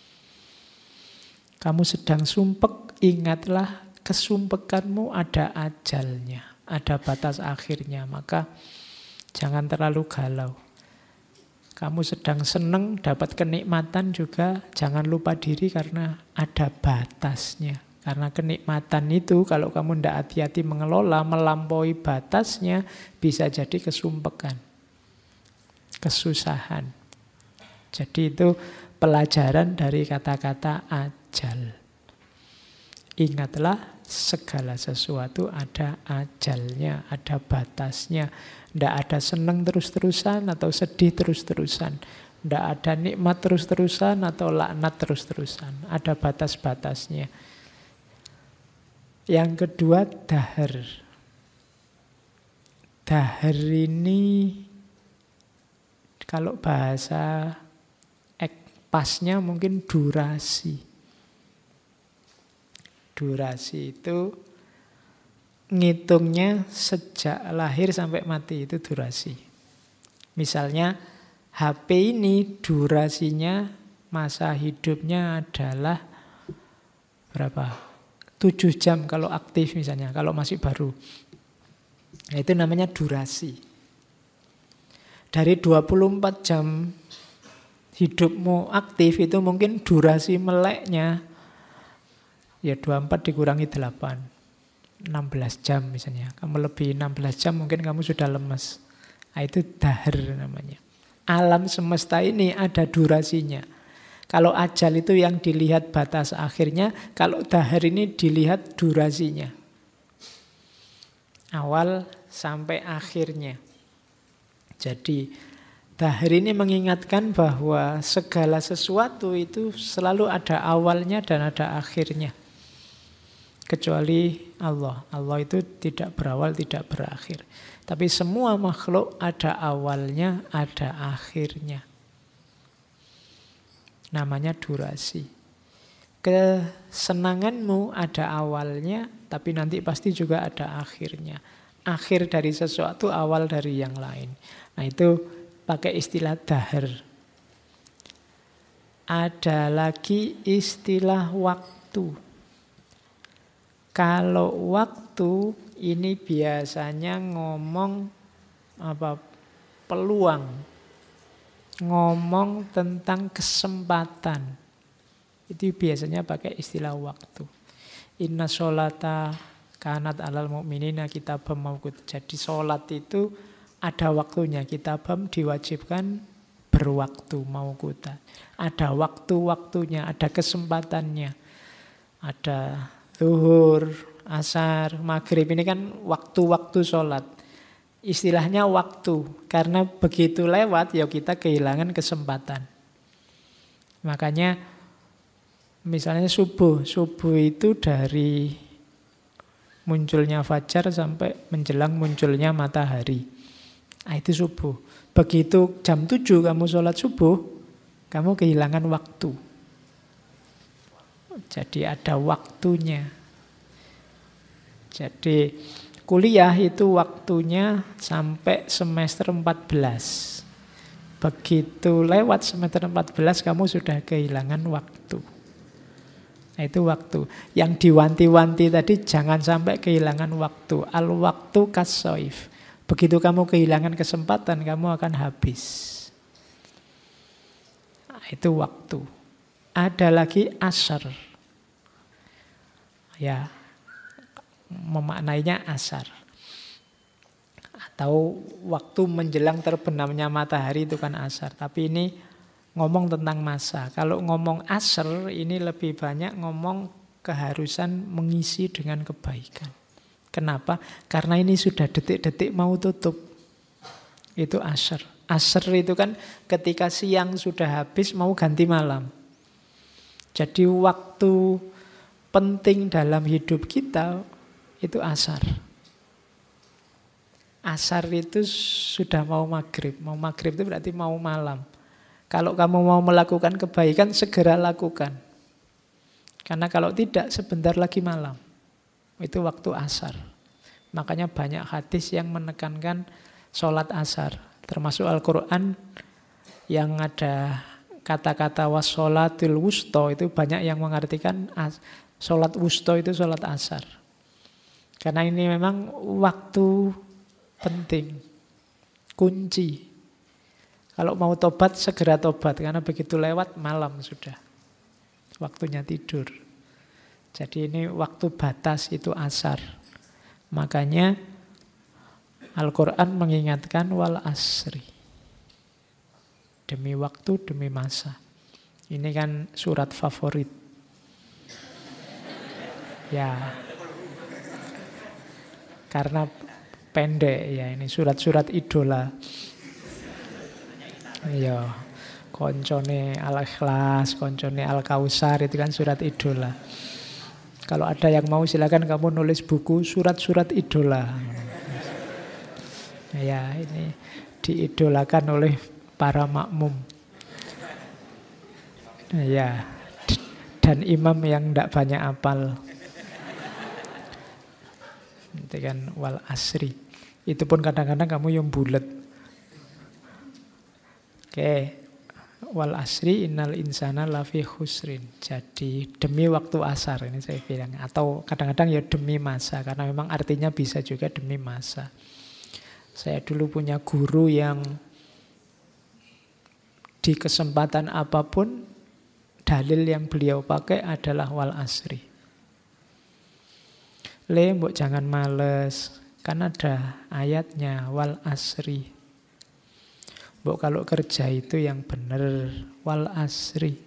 Kamu sedang sumpek, ingatlah kesumpekanmu ada ajalnya, ada batas akhirnya. Maka jangan terlalu galau. Kamu sedang senang, dapat kenikmatan juga, jangan lupa diri karena ada batasnya. Karena kenikmatan itu kalau kamu tidak hati-hati mengelola, melampaui batasnya, bisa jadi kesumpekan, kesusahan. Jadi itu pelajaran dari kata-kata ajal. Ingatlah segala sesuatu ada ajalnya, ada batasnya. Tidak ada senang terus-terusan atau sedih terus-terusan. Tidak ada nikmat terus-terusan atau laknat terus-terusan. Ada batas-batasnya. Yang kedua, dahar. Dahar ini kalau bahasa pasnya mungkin durasi. Durasi itu ngitungnya sejak lahir sampai mati, itu durasi. Misalnya HP ini durasinya, masa hidupnya adalah berapa? 7 jam kalau aktif misalnya, kalau masih baru. Nah, itu namanya durasi. Dari 24 jam hidupmu aktif itu mungkin durasi meleknya ya 24 dikurangi 8. 16 jam misalnya. Kamu lebih 16 jam mungkin kamu sudah lemes. Nah, itu dahar namanya. Alam semesta ini ada durasinya. Kalau ajal itu yang dilihat batas akhirnya, kalau dahar ini dilihat durasinya. Awal sampai akhirnya. Jadi dahar ini mengingatkan bahwa segala sesuatu itu selalu ada awalnya dan ada akhirnya. Kecuali Allah. Allah itu tidak berawal, tidak berakhir. Tapi semua makhluk ada awalnya, ada akhirnya. Namanya durasi. Kesenanganmu ada awalnya, tapi nanti pasti juga ada akhirnya. Akhir dari sesuatu, awal dari yang lain. Nah itu pakai istilah dahar. Ada lagi istilah waktu. Kalau waktu ini biasanya ngomong peluang, ngomong tentang kesempatan. Itu biasanya pakai istilah waktu. Inna sholata kanat alal mu'minina kitabam mawqut. Jadi sholat itu ada waktunya. Kitabam diwajibkan berwaktu mawquta. Ada waktu-waktunya, ada kesempatannya. Ada zuhur, asar, maghrib. Ini kan waktu-waktu sholat. Istilahnya waktu. Karena begitu lewat ya kita kehilangan kesempatan. Makanya misalnya subuh. Subuh itu dari munculnya fajar sampai menjelang munculnya matahari. Nah, itu subuh. Begitu jam 7 kamu sholat subuh, kamu kehilangan waktu. Jadi ada waktunya. Jadi kuliah itu waktunya sampai semester 14. Begitu lewat semester 14 kamu sudah kehilangan waktu. Nah, itu waktu. Yang diwanti-wanti tadi jangan sampai kehilangan waktu. Al-waktu kas-soif. Begitu kamu kehilangan kesempatan, kamu akan habis. Nah, itu waktu. Ada lagi asar. Ya, memaknainya asar. Atau waktu menjelang terbenamnya matahari itu kan asar. Tapi ini ngomong tentang masa. Kalau ngomong asar ini lebih banyak ngomong keharusan mengisi dengan kebaikan. Kenapa? Karena ini sudah detik-detik mau tutup. Itu asar. Asar itu kan ketika siang sudah habis mau ganti malam. Jadi waktu penting dalam hidup kita itu asar. Asar itu sudah mau maghrib. Mau maghrib itu berarti mau malam. Kalau kamu mau melakukan kebaikan, segera lakukan. Karena kalau tidak, sebentar lagi malam. Itu waktu asar. Makanya banyak hadis yang menekankan sholat asar. Termasuk Al-Quran yang ada kata-kata wassolatul wusto, itu banyak yang mengartikan sholat wusto itu sholat asar. Karena ini memang waktu penting, kunci. Kalau mau tobat, segera tobat. Karena begitu lewat, malam sudah. Waktunya tidur. Jadi ini waktu batas itu asar. Makanya Al-Quran mengingatkan wal asri. Demi waktu, demi masa. Ini kan surat favorit. Ya. Karena pendek ya, ini surat-surat idola. Iya. Koncone Al-Ikhlas, koncone Al-Kausar, itu kan surat idola. Kalau ada yang mau silakan kamu nulis buku surat-surat idola. Ya, ini diidolakan oleh para makmum. Ya, dan imam yang tidak banyak apal. Itu kan wal asri. Itu pun kadang-kadang kamu yang bulat. Oke. Wal asri innal insana lafi khusrin. Jadi demi waktu asar ini saya bilang. Atau kadang-kadang ya demi masa. Karena memang artinya bisa juga demi masa. Saya dulu punya guru yang di kesempatan apapun dalil yang beliau pakai adalah wal asri. mbok jangan males. Kan ada ayatnya, wal asri. Mbok kalau kerja itu yang benar, wal asri.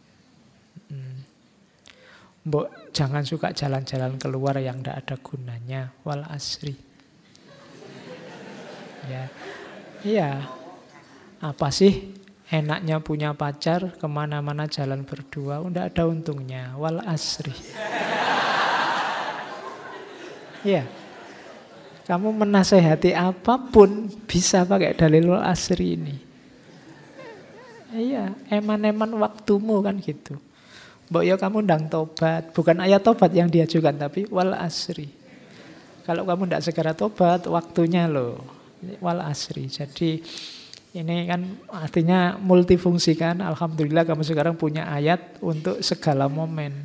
Mbok jangan suka jalan-jalan keluar yang tidak ada gunanya, wal asri. Ya, iya. Apa sih enaknya punya pacar, kemana-mana jalan berdua, tidak ada untungnya, wal asri. Ya, kamu menasehati apapun bisa pakai dalil wal asri ini. Iya, eman-eman waktumu kan gitu. Mbok ya kamu ndang tobat, bukan ayat tobat yang diajukan tapi wal asri. Kalau kamu tidak segera tobat, waktunya loh, wal asri. Jadi ini kan artinya multifungsi kan. Alhamdulillah kamu sekarang punya ayat untuk segala momen.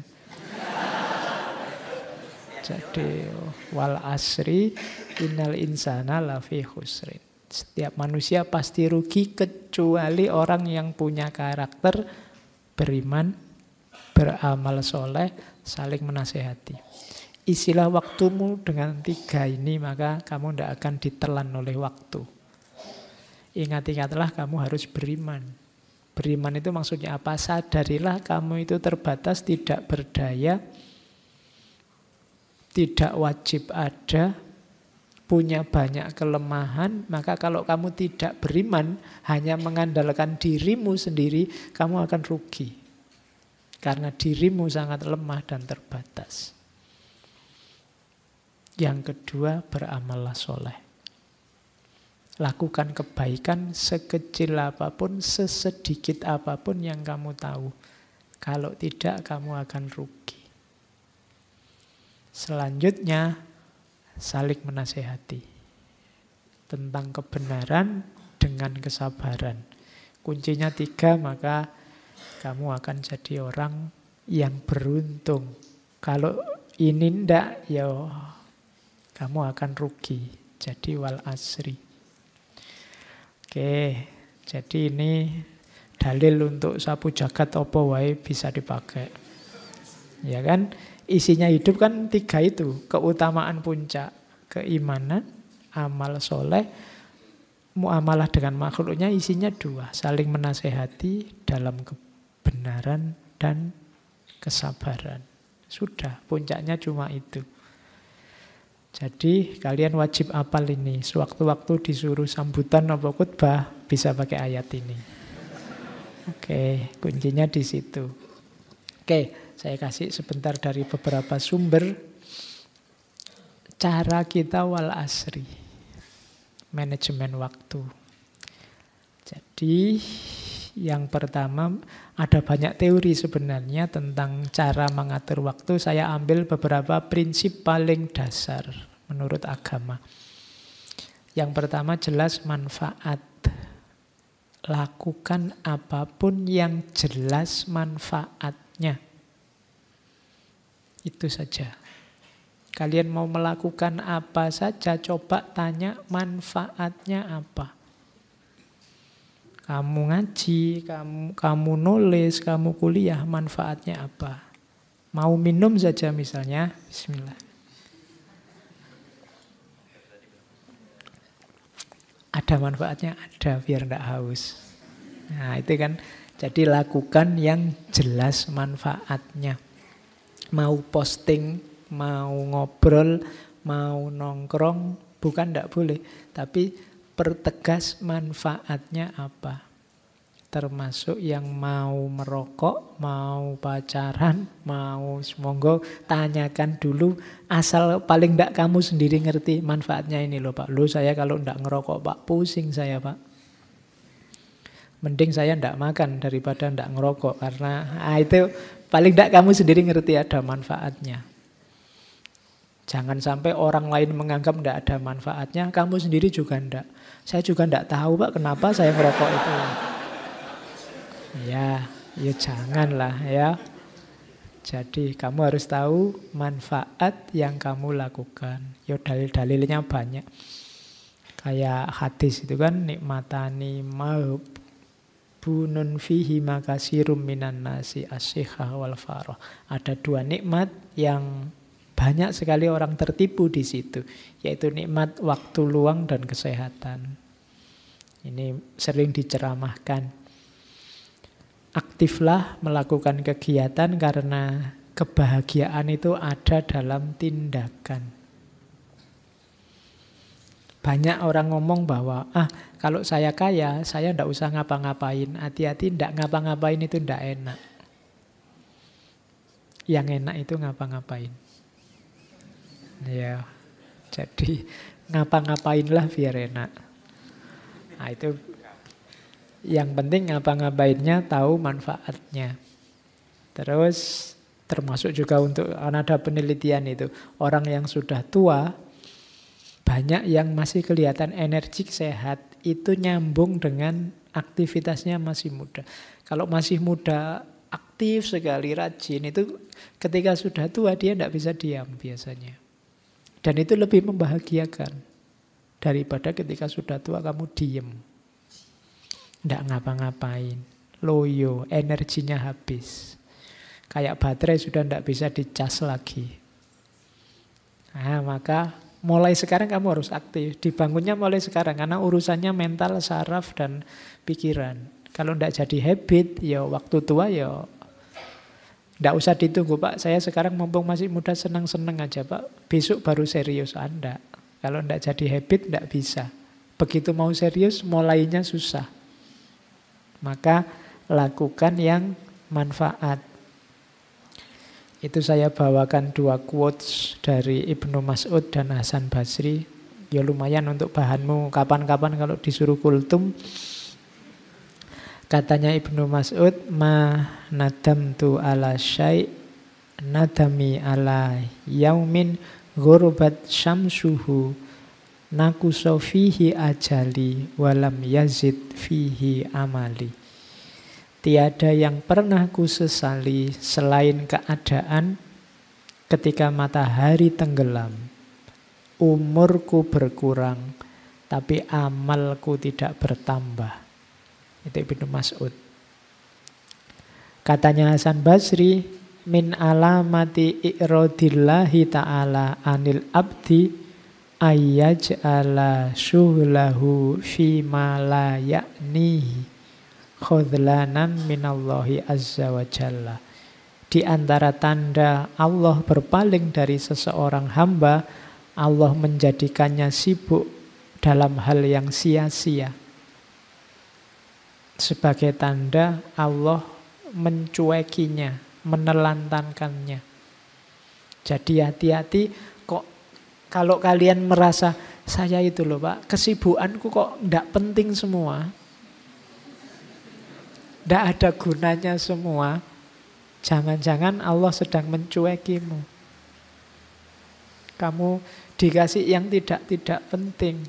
Jadi wal asri innal insana lafi khusrin. Setiap manusia pasti rugi kecuali orang yang punya karakter beriman, beramal soleh, saling menasehati. Isilah waktumu dengan 3 ini, maka kamu tidak akan ditelan oleh waktu. Ingat-ingatlah kamu harus beriman. Beriman itu maksudnya apa? Sadarilah kamu itu terbatas, tidak berdaya, tidak wajib ada, punya banyak kelemahan. Maka kalau kamu tidak beriman, hanya mengandalkan dirimu sendiri, kamu akan rugi. Karena dirimu sangat lemah dan terbatas. Yang kedua, beramallah soleh. Lakukan kebaikan sekecil apapun, sesedikit apapun yang kamu tahu. Kalau tidak, kamu akan rugi. Selanjutnya, saling menasehati. Tentang kebenaran dengan kesabaran. Kuncinya 3, maka kamu akan jadi orang yang beruntung. Kalau ini ndak, ya kamu akan rugi. Jadi wal asri. Oke, jadi ini dalil untuk sapu jagat opo wae bisa dipakai. Ya kan? Isinya hidup kan 3 itu. Keutamaan puncak, keimanan, amal soleh, muamalah dengan makhluknya isinya 2. Saling menasehati dalam kebenaran dan kesabaran. Sudah, puncaknya cuma itu. Jadi kalian wajib hafal ini. Sewaktu-waktu disuruh sambutan atau khutbah bisa pakai ayat ini. Oke, kuncinya di situ. Oke, saya kasih sebentar dari beberapa sumber. Cara kita wal asri. Manajemen waktu. Jadi yang pertama, ada banyak teori sebenarnya tentang cara mengatur waktu. Saya ambil beberapa prinsip paling dasar menurut agama. Yang pertama jelas manfaat. Lakukan apapun yang jelas manfaatnya. Itu saja. Kalian mau melakukan apa saja, coba tanya manfaatnya apa. Kamu ngaji, kamu nulis, kamu kuliah, manfaatnya apa? Mau minum saja misalnya, bismillah. Ada manfaatnya? Ada, biar tidak haus. Nah itu kan, jadi lakukan yang jelas manfaatnya. Mau posting, mau ngobrol, mau nongkrong, bukan tidak boleh. Tapi pertegas manfaatnya apa. Termasuk yang mau merokok, mau pacaran, mau monggo tanyakan dulu. Asal paling tidak kamu sendiri ngerti manfaatnya ini loh Pak. Loh saya kalau tidak ngerokok Pak, pusing saya Pak. Mending saya tidak makan daripada tidak ngerokok. Karena itu paling tidak kamu sendiri ngerti ada manfaatnya. Jangan sampai orang lain menganggap tidak ada manfaatnya, kamu sendiri juga tidak. Saya juga tidak tahu Pak kenapa saya ngerokok itu. Ya janganlah ya. Jadi kamu harus tahu manfaat yang kamu lakukan. Ya dalil-dalilnya banyak. Kayak hadis itu kan, nikmatani bunun fihi makasirum minan nasi as-sihah wal farah. Ada 2 nikmat yang Banyak sekali orang tertipu di situ, yaitu nikmat waktu luang dan kesehatan. Ini sering diceramahkan. Aktiflah melakukan kegiatan karena kebahagiaan itu ada dalam tindakan. Banyak orang ngomong bahwa, kalau saya kaya, saya tidak usah ngapa-ngapain. Hati-hati, tidak ngapa-ngapain itu tidak enak. Yang enak itu ngapa-ngapain. Ya, jadi ngapa-ngapainlah biar enak. Nah, itu yang penting ngapa-ngapainnya tahu manfaatnya. Terus termasuk juga untuk, ada penelitian itu, orang yang sudah tua, banyak yang masih kelihatan energik, sehat, itu nyambung dengan aktivitasnya masih muda. Kalau masih muda, aktif sekali, rajin, itu ketika sudah tua dia tidak bisa diam biasanya. Dan itu lebih membahagiakan daripada ketika sudah tua kamu diem. Tidak ngapa-ngapain, loyo, energinya habis. Kayak baterai sudah tidak bisa dicas lagi. Nah, maka mulai sekarang kamu harus aktif. Dibangunnya mulai sekarang, karena urusannya mental, saraf, dan pikiran. Kalau tidak jadi habit, ya waktu tua ya tidak usah ditunggu, Pak. Saya sekarang mumpung masih muda, senang-senang aja, Pak. Besok baru serius. Anda. Kalau tidak jadi habit, tidak bisa. Begitu mau serius, mulainya susah. Maka lakukan yang manfaat. Itu saya bawakan 2 quotes dari Ibnu Mas'ud dan Hasan Basri. Ya lumayan untuk bahanmu kapan-kapan kalau disuruh kultum. Katanya Ibnu Mas'ud, ma nadamtu ala syai' nadami ala yaumin ghurbat syamsuhu nakuso fihi ajali walam yazid fihi amali. Tiada yang pernah kusesali selain keadaan ketika matahari tenggelam. Umurku berkurang, tapi amalku tidak bertambah. Itu Ibnu Mas'ud. Katanya Hasan Basri, min alamati i'radillahi ta'ala anil abdi ayyaj'ala syuhlahu fima la ya'nihi khudlanan minallahi azza wa jalla. Di antara tanda Allah berpaling dari seseorang hamba, Allah menjadikannya sibuk dalam hal yang sia-sia. Sebagai tanda Allah mencuekinya, menelantarkannya. Jadi hati-hati kok kalau kalian merasa, saya itu loh Pak, kesibukanku kok tidak penting semua, tidak ada gunanya semua. Jangan-jangan Allah sedang mencuekimu. Kamu dikasih yang tidak penting.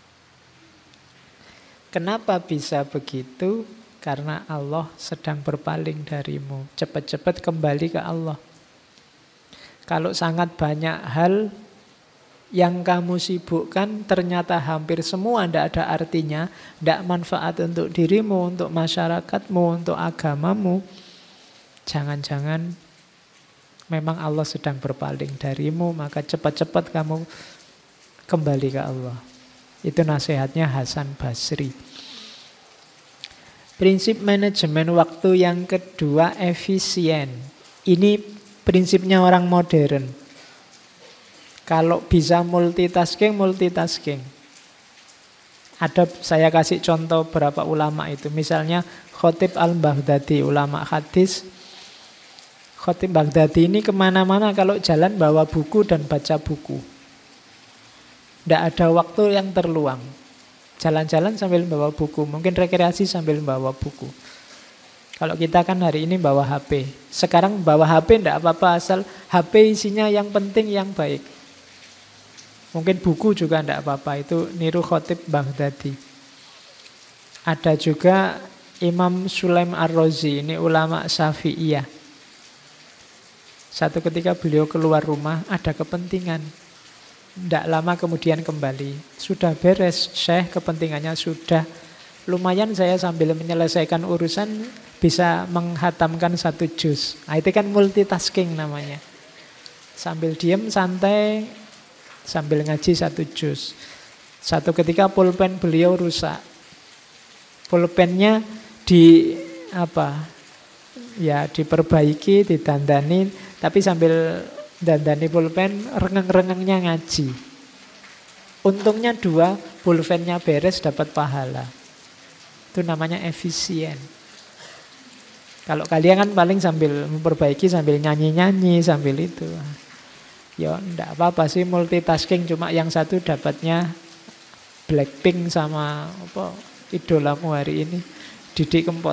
Kenapa bisa begitu? Karena Allah sedang berpaling darimu. Cepat-cepat kembali ke Allah. Kalau sangat banyak hal yang kamu sibukkan, ternyata hampir semua tidak ada artinya, tidak manfaat untuk dirimu, untuk masyarakatmu, untuk agamamu, jangan-jangan memang Allah sedang berpaling darimu, maka cepat-cepat kamu kembali ke Allah. Itu nasihatnya Hasan Basri. Prinsip manajemen waktu yang kedua, efisien. Ini prinsipnya orang modern. Kalau bisa multitasking. Ada, saya kasih contoh beberapa ulama itu. Misalnya Khatib al-Baghdadi, ulama hadis. Khatib Baghdadi ini kemana-mana kalau jalan bawa buku dan baca buku. Tidak ada waktu yang terluang. Jalan-jalan sambil bawa buku. Mungkin rekreasi sambil bawa buku. Kalau kita kan hari ini bawa HP. Sekarang bawa HP tidak apa-apa, asal HP isinya yang penting, yang baik. Mungkin buku juga tidak apa-apa. Itu niru Khatib Baghdadi. Ada juga Imam Sulaim Ar-Razi. Ini ulama Syafi'iyah. Satu ketika beliau keluar rumah, ada kepentingan. Tidak lama kemudian kembali. Sudah beres, Syekh, kepentingannya sudah. Lumayan saya sambil menyelesaikan urusan bisa menghatamkan 1 juz. Nah, itu kan multitasking namanya. Sambil diem, santai, sambil ngaji 1 juz. Satu ketika pulpen beliau rusak. Pulpennya diperbaiki, didandani, tapi sambil dandani pulpen, rengeng-rengengnya ngaji. Untungnya 2, pulpennya beres, dapat pahala. Itu namanya efisien. Kalau kalian kan paling sambil memperbaiki, sambil nyanyi-nyanyi, sambil itu. Ya enggak apa-apa sih multitasking, cuma yang satu dapatnya Blackpink sama idolamu hari ini, Didi Kempot.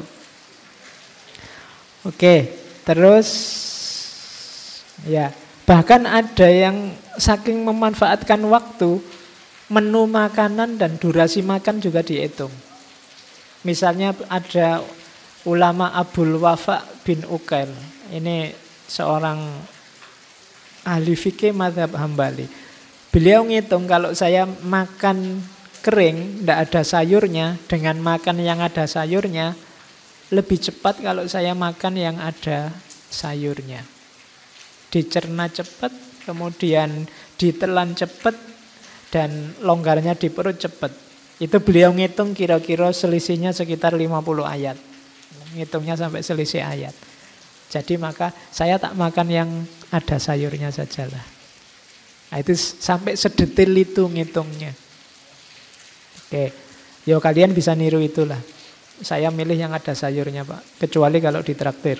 Oke, terus ya, bahkan ada yang saking memanfaatkan waktu, menu makanan dan durasi makan juga dihitung. Misalnya ada ulama Abul Wafa bin Ukail. Ini seorang ahli fikih mazhab Hambali. Beliau ngitung kalau saya makan kering, tidak ada sayurnya, dengan makan yang ada sayurnya, lebih cepat kalau saya makan yang ada sayurnya. Dicerna cepat, kemudian ditelan cepat, dan longgarnya di perut cepat. Itu beliau ngitung kira-kira selisihnya sekitar 50 ayat. Ngitungnya sampai selisih ayat. Jadi maka saya tak makan yang ada sayurnya sajalah. Nah, itu sampai sedetil itu ngitungnya. Oke, yo kalian bisa niru itulah. Saya milih yang ada sayurnya, Pak. Kecuali kalau ditraktir.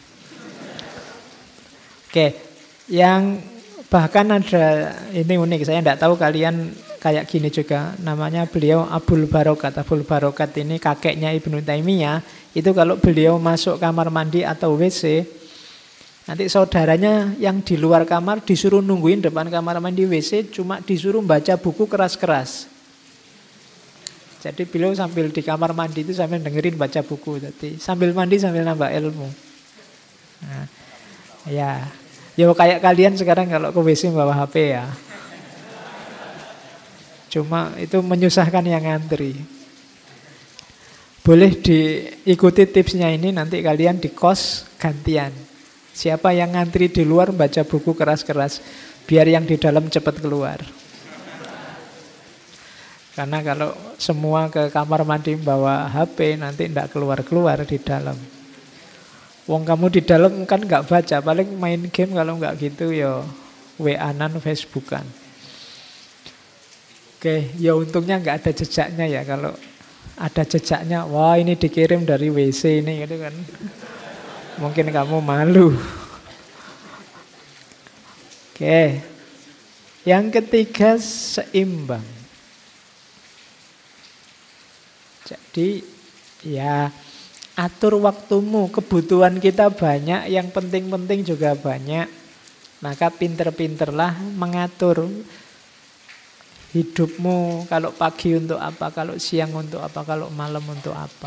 Oke, yang bahkan ada, ini unik, saya tidak tahu kalian kayak gini juga. Namanya beliau Abul Barokat. Abul Barokat ini kakeknya Ibnu Taimiyah. Itu kalau beliau masuk kamar mandi atau WC, nanti saudaranya yang di luar kamar disuruh nungguin depan kamar mandi WC, cuma disuruh baca buku keras-keras. Jadi beliau sambil di kamar mandi itu sambil dengerin baca buku. Jadi sambil mandi sambil nambah ilmu. Nah, ya kayak kalian sekarang kalau ke WC bawa HP ya. Cuma itu menyusahkan yang ngantri. Boleh diikuti tipsnya ini, nanti kalian di kos gantian. Siapa yang ngantri di luar baca buku keras-keras, biar yang di dalam cepat keluar. Karena kalau semua ke kamar mandi bawa HP, nanti tidak keluar-keluar di dalam. Wong kamu di dalam kan nggak baca, paling main game, kalau nggak gitu ya WA-an, Facebookan. Oke, ya untungnya nggak ada jejaknya ya. Kalau ada jejaknya, wah ini dikirim dari WC ini gitu kan. Mungkin kamu malu. Oke. Yang ketiga, seimbang. Jadi ya atur waktumu, kebutuhan kita banyak, yang penting-penting juga banyak. Maka pinter-pinterlah mengatur hidupmu, kalau pagi untuk apa, kalau siang untuk apa, kalau malam untuk apa.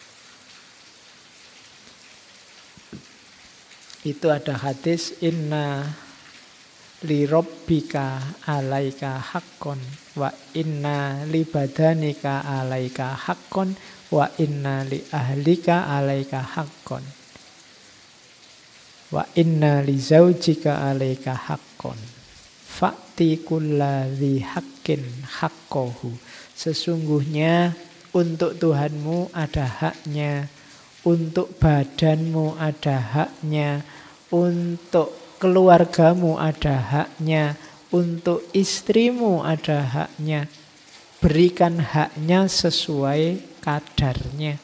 Itu ada hadis, inna li rabbika alaika haqqon wa inna li badanika alaika haqqon wa inna li ahlika alaika haqqon wa inna li zaujika alaika haqqon fa'ti kulladzi haqqin haqqahu. Sesungguhnya untuk Tuhanmu ada haknya, untuk badanmu ada haknya, untuk keluargamu ada haknya, untuk istrimu ada haknya. Berikan haknya sesuai kadarnya.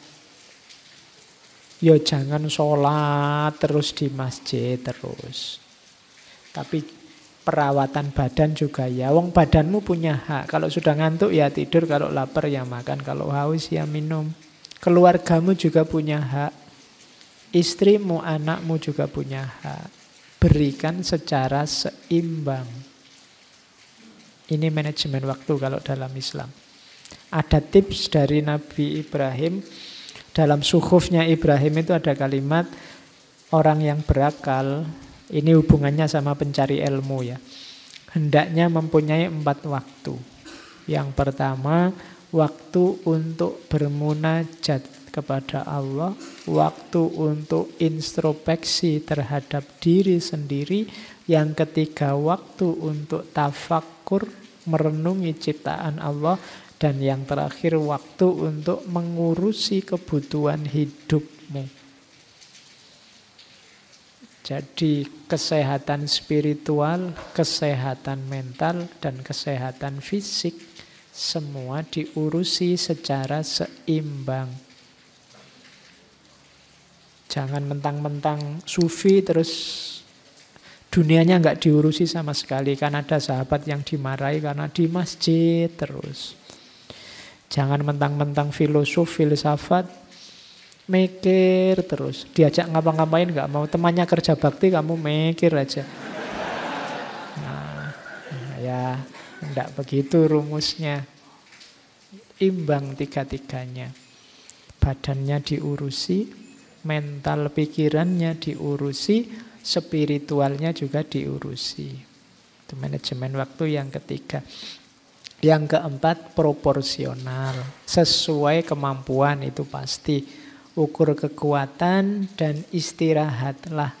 Ya jangan sholat terus di masjid terus, tapi perawatan badan juga ya. Wong badanmu punya hak. Kalau sudah ngantuk ya tidur, kalau lapar ya makan, kalau haus ya minum. Keluargamu juga punya hak. Istrimu, anakmu juga punya hak. Berikan secara seimbang. Ini manajemen waktu kalau dalam Islam. Ada tips dari Nabi Ibrahim. Dalam suhufnya Ibrahim itu ada kalimat, orang yang berakal, ini hubungannya sama pencari ilmu ya, hendaknya mempunyai 4 waktu. Yang pertama, waktu untuk bermunajat kepada Allah, waktu untuk introspeksi terhadap diri sendiri, Yang ketiga, waktu untuk tafakkur, merenungi ciptaan Allah. Dan yang terakhir, waktu untuk mengurusi kebutuhan hidupmu. Jadi kesehatan spiritual, kesehatan mental, dan kesehatan fisik semua diurusi secara seimbang. Jangan mentang-mentang sufi terus dunianya nggak diurusi sama sekali. Kan ada sahabat yang dimarahi karena di masjid terus. Jangan mentang-mentang filosof, filsafat, mikir terus. Diajak ngapa-ngapain nggak mau. Temannya kerja bakti, kamu mikir aja. Nah ya, enggak begitu rumusnya. Imbang tiga-tiganya. Badannya diurusi, mental pikirannya diurusi, spiritualnya juga diurusi. Itu manajemen waktu yang ketiga. Yang keempat, proporsional. Sesuai kemampuan, itu pasti. Ukur kekuatan dan istirahatlah.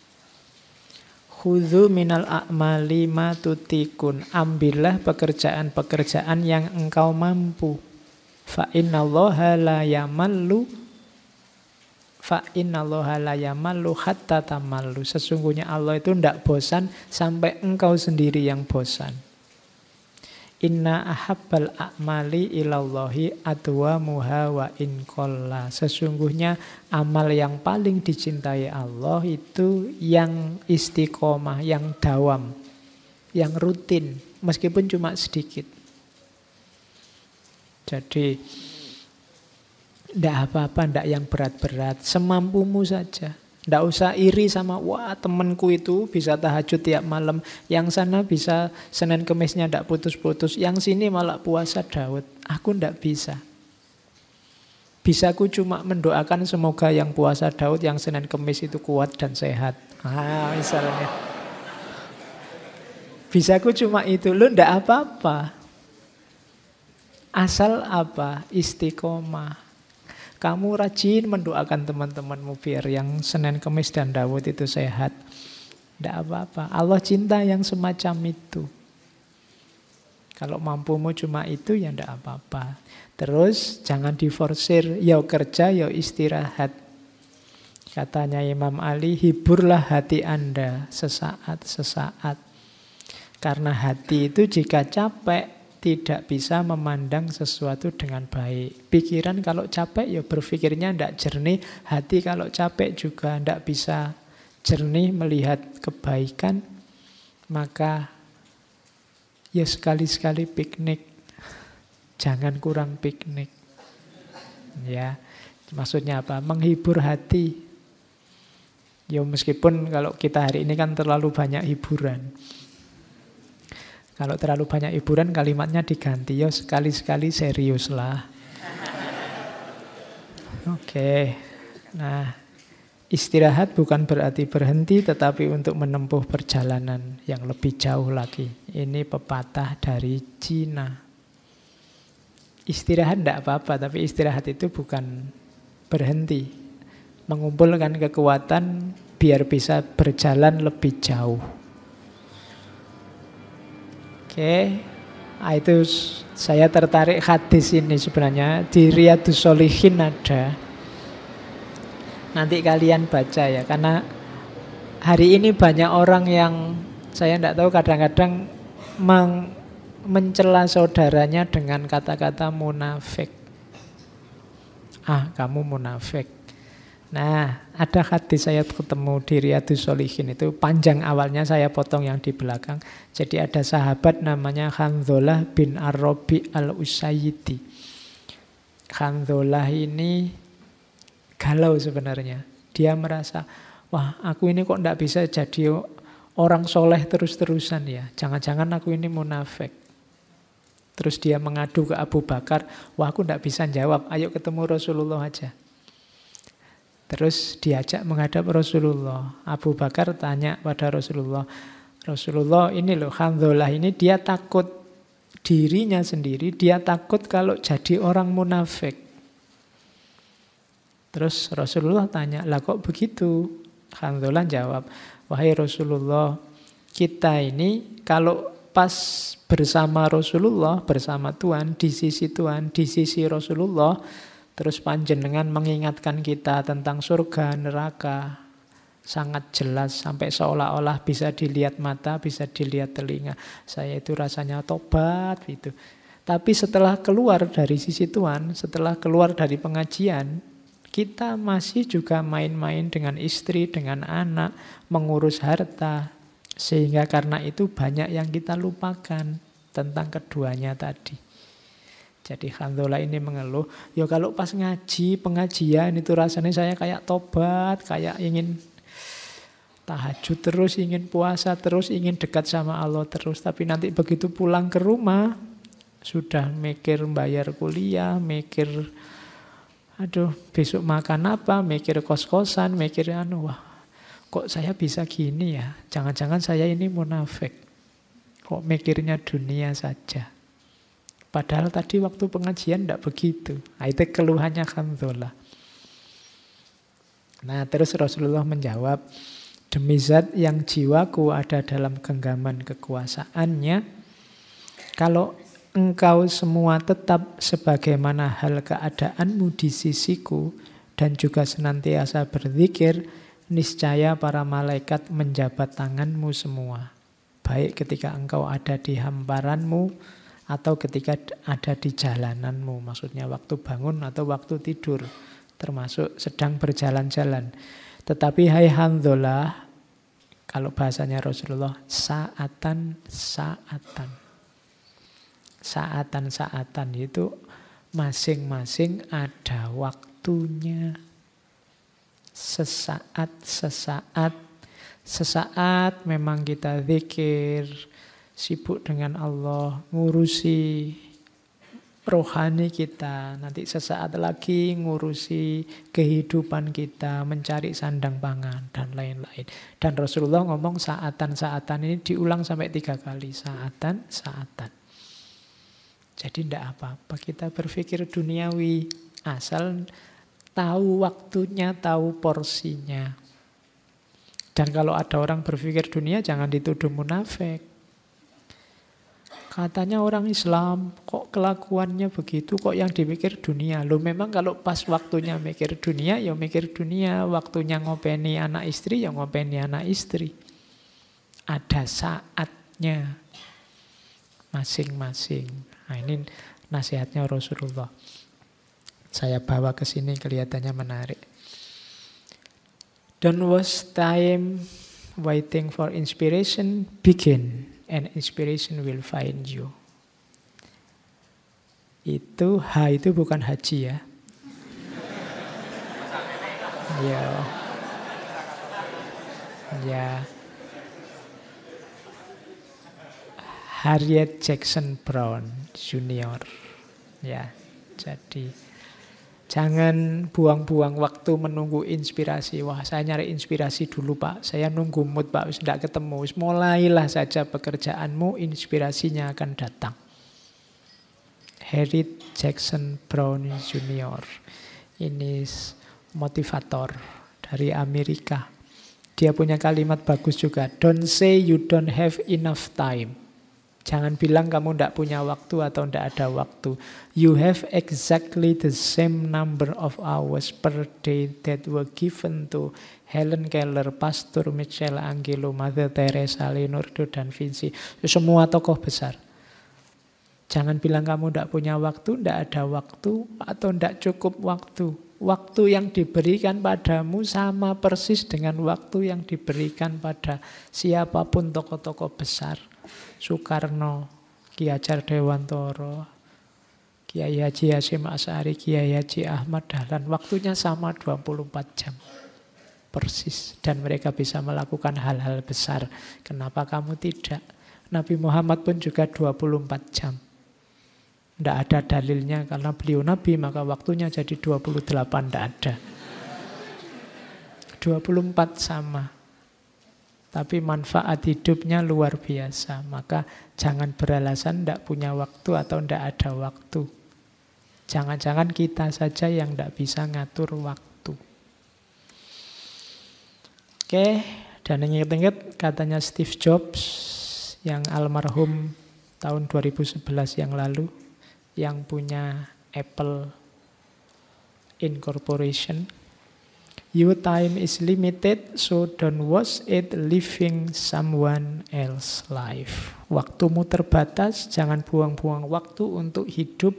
Khudzu minal a'mali ma tutikun. Ambillah pekerjaan-pekerjaan yang engkau mampu. Fa innallaha la yamallu hatta tamallu. Sesungguhnya Allah itu tidak bosan sampai engkau sendiri yang bosan. Inna ahabbal a'mali ilallahi adwamuha wa in qalla. Sesungguhnya amal yang paling dicintai Allah itu yang istiqomah, yang dawam, yang rutin, meskipun cuma sedikit. Jadi tidak apa-apa, tidak yang berat-berat, semampumu saja. Tidak usah iri sama, wah temanku itu bisa tahajud tiap malam. Yang sana bisa Senin Kemisnya tidak putus-putus. Yang sini malah puasa Daud. Aku tidak bisa. Bisaku cuma mendoakan semoga yang puasa Daud, yang Senin Kemis itu kuat dan sehat. Misalnya. Bisaku cuma itu. Lu tidak apa-apa. Asal apa? Istiqomah. Kamu rajin mendoakan teman-temanmu biar yang Senin, Kemis, dan Daud itu sehat. Tidak apa-apa. Allah cinta yang semacam itu. Kalau mampumu cuma itu ya tidak apa-apa. Terus jangan diforsir. Ya kerja, ya istirahat. Katanya Imam Ali, hiburlah hati Anda sesaat-sesaat. Karena hati itu jika capek tidak bisa memandang sesuatu dengan baik. Pikiran kalau capek ya berpikirnya tidak jernih. Hati kalau capek juga tidak bisa jernih melihat kebaikan. Maka ya sekali-sekali piknik. Jangan kurang piknik. Ya, maksudnya apa? Menghibur hati. Ya meskipun kalau kita hari ini kan terlalu banyak hiburan. Kalau terlalu banyak hiburan kalimatnya diganti. Ya sekali-sekali serius lah. Oke. Nah, istirahat bukan berarti berhenti, tetapi untuk menempuh perjalanan yang lebih jauh lagi. Ini pepatah dari Cina. Istirahat tidak apa-apa, tapi istirahat itu bukan berhenti. Mengumpulkan kekuatan biar bisa berjalan lebih jauh. Oke, itu saya tertarik hadis ini sebenarnya. Di Riyadhus Shalihin ada. Nanti kalian baca ya, karena hari ini banyak orang yang saya tidak tahu kadang-kadang mencela saudaranya dengan kata-kata munafik. Kamu munafik. Nah, ada hadis saya ketemu di Riyadhus Shalihin itu panjang, awalnya saya potong yang di belakang. Jadi ada sahabat namanya Handzalah bin Ar-Rabi' al-Usayyidi. Handzalah ini galau sebenarnya. Dia merasa, wah aku ini kok tidak bisa jadi orang soleh terus-terusan ya. Jangan-jangan aku ini munafik. Terus dia mengadu ke Abu Bakar, wah aku tidak bisa jawab, ayo ketemu Rasulullah aja. Terus diajak menghadap Rasulullah. Abu Bakar tanya pada Rasulullah, Rasulullah ini loh Handzalah ini dia takut dirinya sendiri, dia takut kalau jadi orang munafik. Terus Rasulullah tanya, lah kok begitu? Handzalah jawab, wahai Rasulullah, kita ini kalau pas bersama Rasulullah, bersama Tuhan, di sisi Rasulullah, terus panjenengan mengingatkan kita tentang surga, neraka, sangat jelas sampai seolah-olah bisa dilihat mata, bisa dilihat telinga. Saya itu rasanya tobat gitu. Tapi setelah keluar dari sisi Tuhan, setelah keluar dari pengajian, kita masih juga main-main dengan istri, dengan anak, mengurus harta. Sehingga karena itu banyak yang kita lupakan tentang keduanya tadi. Jadi Handola ini mengeluh, ya kalau pas ngaji, pengajian itu rasanya saya kayak tobat, kayak ingin tahajud terus, ingin puasa terus, ingin dekat sama Allah terus. Tapi nanti begitu pulang ke rumah, sudah mikir bayar kuliah, mikir aduh besok makan apa, mikir kos-kosan, mikir wah kok saya bisa gini ya, jangan-jangan saya ini munafik, kok mikirnya dunia saja. Padahal tadi waktu pengajian tidak begitu. Nah, itu keluhannya Handola. Nah terus Rasulullah menjawab, demi zat yang jiwaku ada dalam genggaman kekuasaannya, kalau engkau semua tetap sebagaimana hal keadaanmu di sisiku dan juga senantiasa berzikir, niscaya para malaikat menjabat tanganmu semua. Baik ketika engkau ada di hamparanmu atau ketika ada di jalananmu. Maksudnya waktu bangun atau waktu tidur, termasuk sedang berjalan-jalan. Tetapi hai Handola, kalau bahasanya Rasulullah, saatan. Saatan itu masing-masing ada waktunya. Sesaat memang kita zikir, sibuk dengan Allah, ngurusi rohani kita. Nanti sesaat lagi ngurusi kehidupan kita, mencari sandang pangan, dan lain-lain. Dan Rasulullah ngomong saatan ini diulang sampai 3 kali. Saatan. Jadi tidak apa-apa kita berpikir duniawi, asal tahu waktunya, tahu porsinya. Dan kalau ada orang berpikir dunia, jangan dituduh munafik. Katanya orang Islam, kok kelakuannya begitu, kok yang dipikir dunia. Loh memang kalau pas waktunya mikir dunia, ya mikir dunia. Waktunya ngopeni anak istri, ya ngopeni anak istri. Ada saatnya masing-masing. Nah ini nasihatnya Rasulullah. Saya bawa ke sini kelihatannya menarik. Don't waste time waiting for inspiration, begin. And inspiration will find you. Itu H itu bukan haji ya. Ya. Harriet Jackson Brown Junior. Ya, jadi jangan buang-buang waktu menunggu inspirasi. Wah, saya nyari inspirasi dulu Pak. Saya nunggu mood Pak, tidak ketemu. Mulailah saja pekerjaanmu, inspirasinya akan datang. Harriet Jackson Brown Junior. Ini motivator dari Amerika. Dia punya kalimat bagus juga. Don't say you don't have enough time. Jangan bilang kamu tidak punya waktu atau tidak ada waktu. You have exactly the same number of hours per day that were given to Helen Keller, Pastor Michelangelo, Mother Teresa, Leonardo dan Vinci. Semua tokoh besar. Jangan bilang kamu tidak punya waktu, tidak ada waktu, atau tidak cukup waktu. Waktu yang diberikan padamu sama persis dengan waktu yang diberikan pada siapapun tokoh-tokoh besar. Soekarno, Ki Hajar Dewantoro, Kiai Haji Hasyim Asy'ari, Kiai Haji Ahmad Dahlan. Waktunya sama 24 jam. Persis. Dan mereka bisa melakukan hal-hal besar. Kenapa kamu tidak? Nabi Muhammad pun juga 24 jam. Tidak ada dalilnya karena beliau Nabi, maka waktunya jadi 28. Tidak ada. 24 sama. Tapi manfaat hidupnya luar biasa. Maka jangan beralasan tidak punya waktu atau tidak ada waktu. Jangan-jangan kita saja yang tidak bisa ngatur waktu. Oke, Dan ingat-ingat katanya Steve Jobs yang almarhum tahun 2011 yang lalu, yang punya Apple Incorporation. Your time is limited, so don't waste it living someone else's life. Waktumu terbatas, jangan buang-buang waktu untuk hidup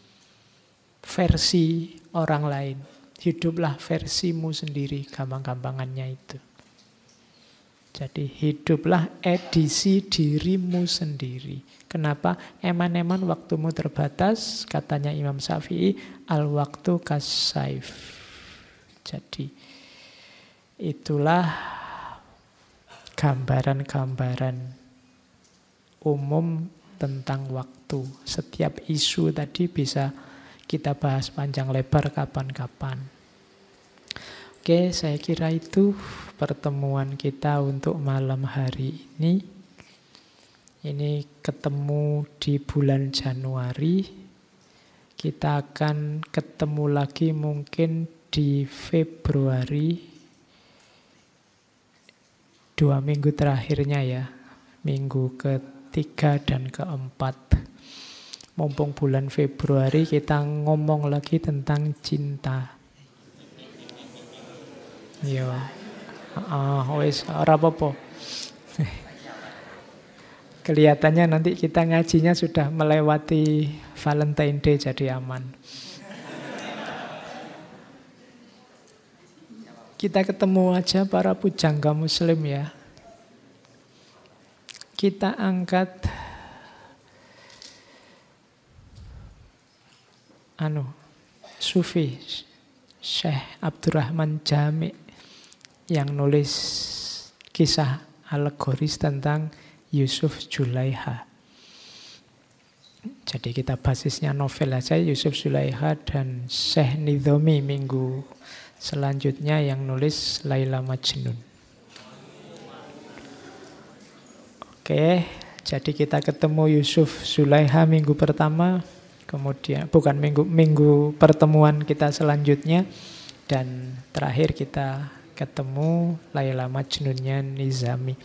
versi orang lain. Hiduplah versimu sendiri, gampang-gampangannya itu. Jadi hiduplah edisi dirimu sendiri. Kenapa? Eman-eman waktumu terbatas, katanya Imam Syafi'i, al-waktu kas-saif. Jadi itulah gambaran-gambaran umum tentang waktu. Setiap isu tadi bisa kita bahas panjang lebar kapan-kapan. Oke, saya kira itu pertemuan kita untuk malam hari ini. Ini ketemu di bulan Januari. Kita akan ketemu lagi mungkin di Februari. 2 minggu terakhirnya ya. Minggu ketiga dan keempat. Mumpung bulan Februari kita ngomong lagi tentang cinta. Yo, wis ora apa-apa. Kelihatannya nanti kita ngajinya sudah melewati Valentine Day, jadi aman. Kita ketemu aja para pujangga muslim ya. Kita angkat Sufi Syekh Abdurrahman Jami yang nulis kisah alegoris tentang Yusuf Zulaiha. Jadi kita basisnya novel aja, Yusuf Zulaiha, dan Syekh Nidhomi minggu selanjutnya yang nulis Laila Majnun. Oke, jadi kita ketemu Yusuf Zulaiha minggu pertama, kemudian bukan minggu pertemuan kita selanjutnya, dan terakhir kita ketemu Laila Majnunnya Nizami.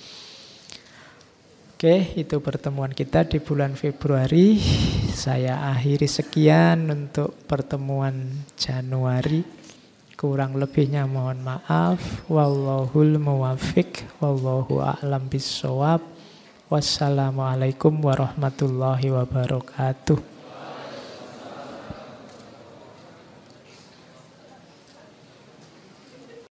Oke, itu pertemuan kita di bulan Februari. Saya akhiri sekian untuk pertemuan Januari. Kurang lebihnya mohon maaf. Wallahul muwaffiq, wallahu a'lam bissawab. Wassalamualaikum warahmatullahi wabarakatuh.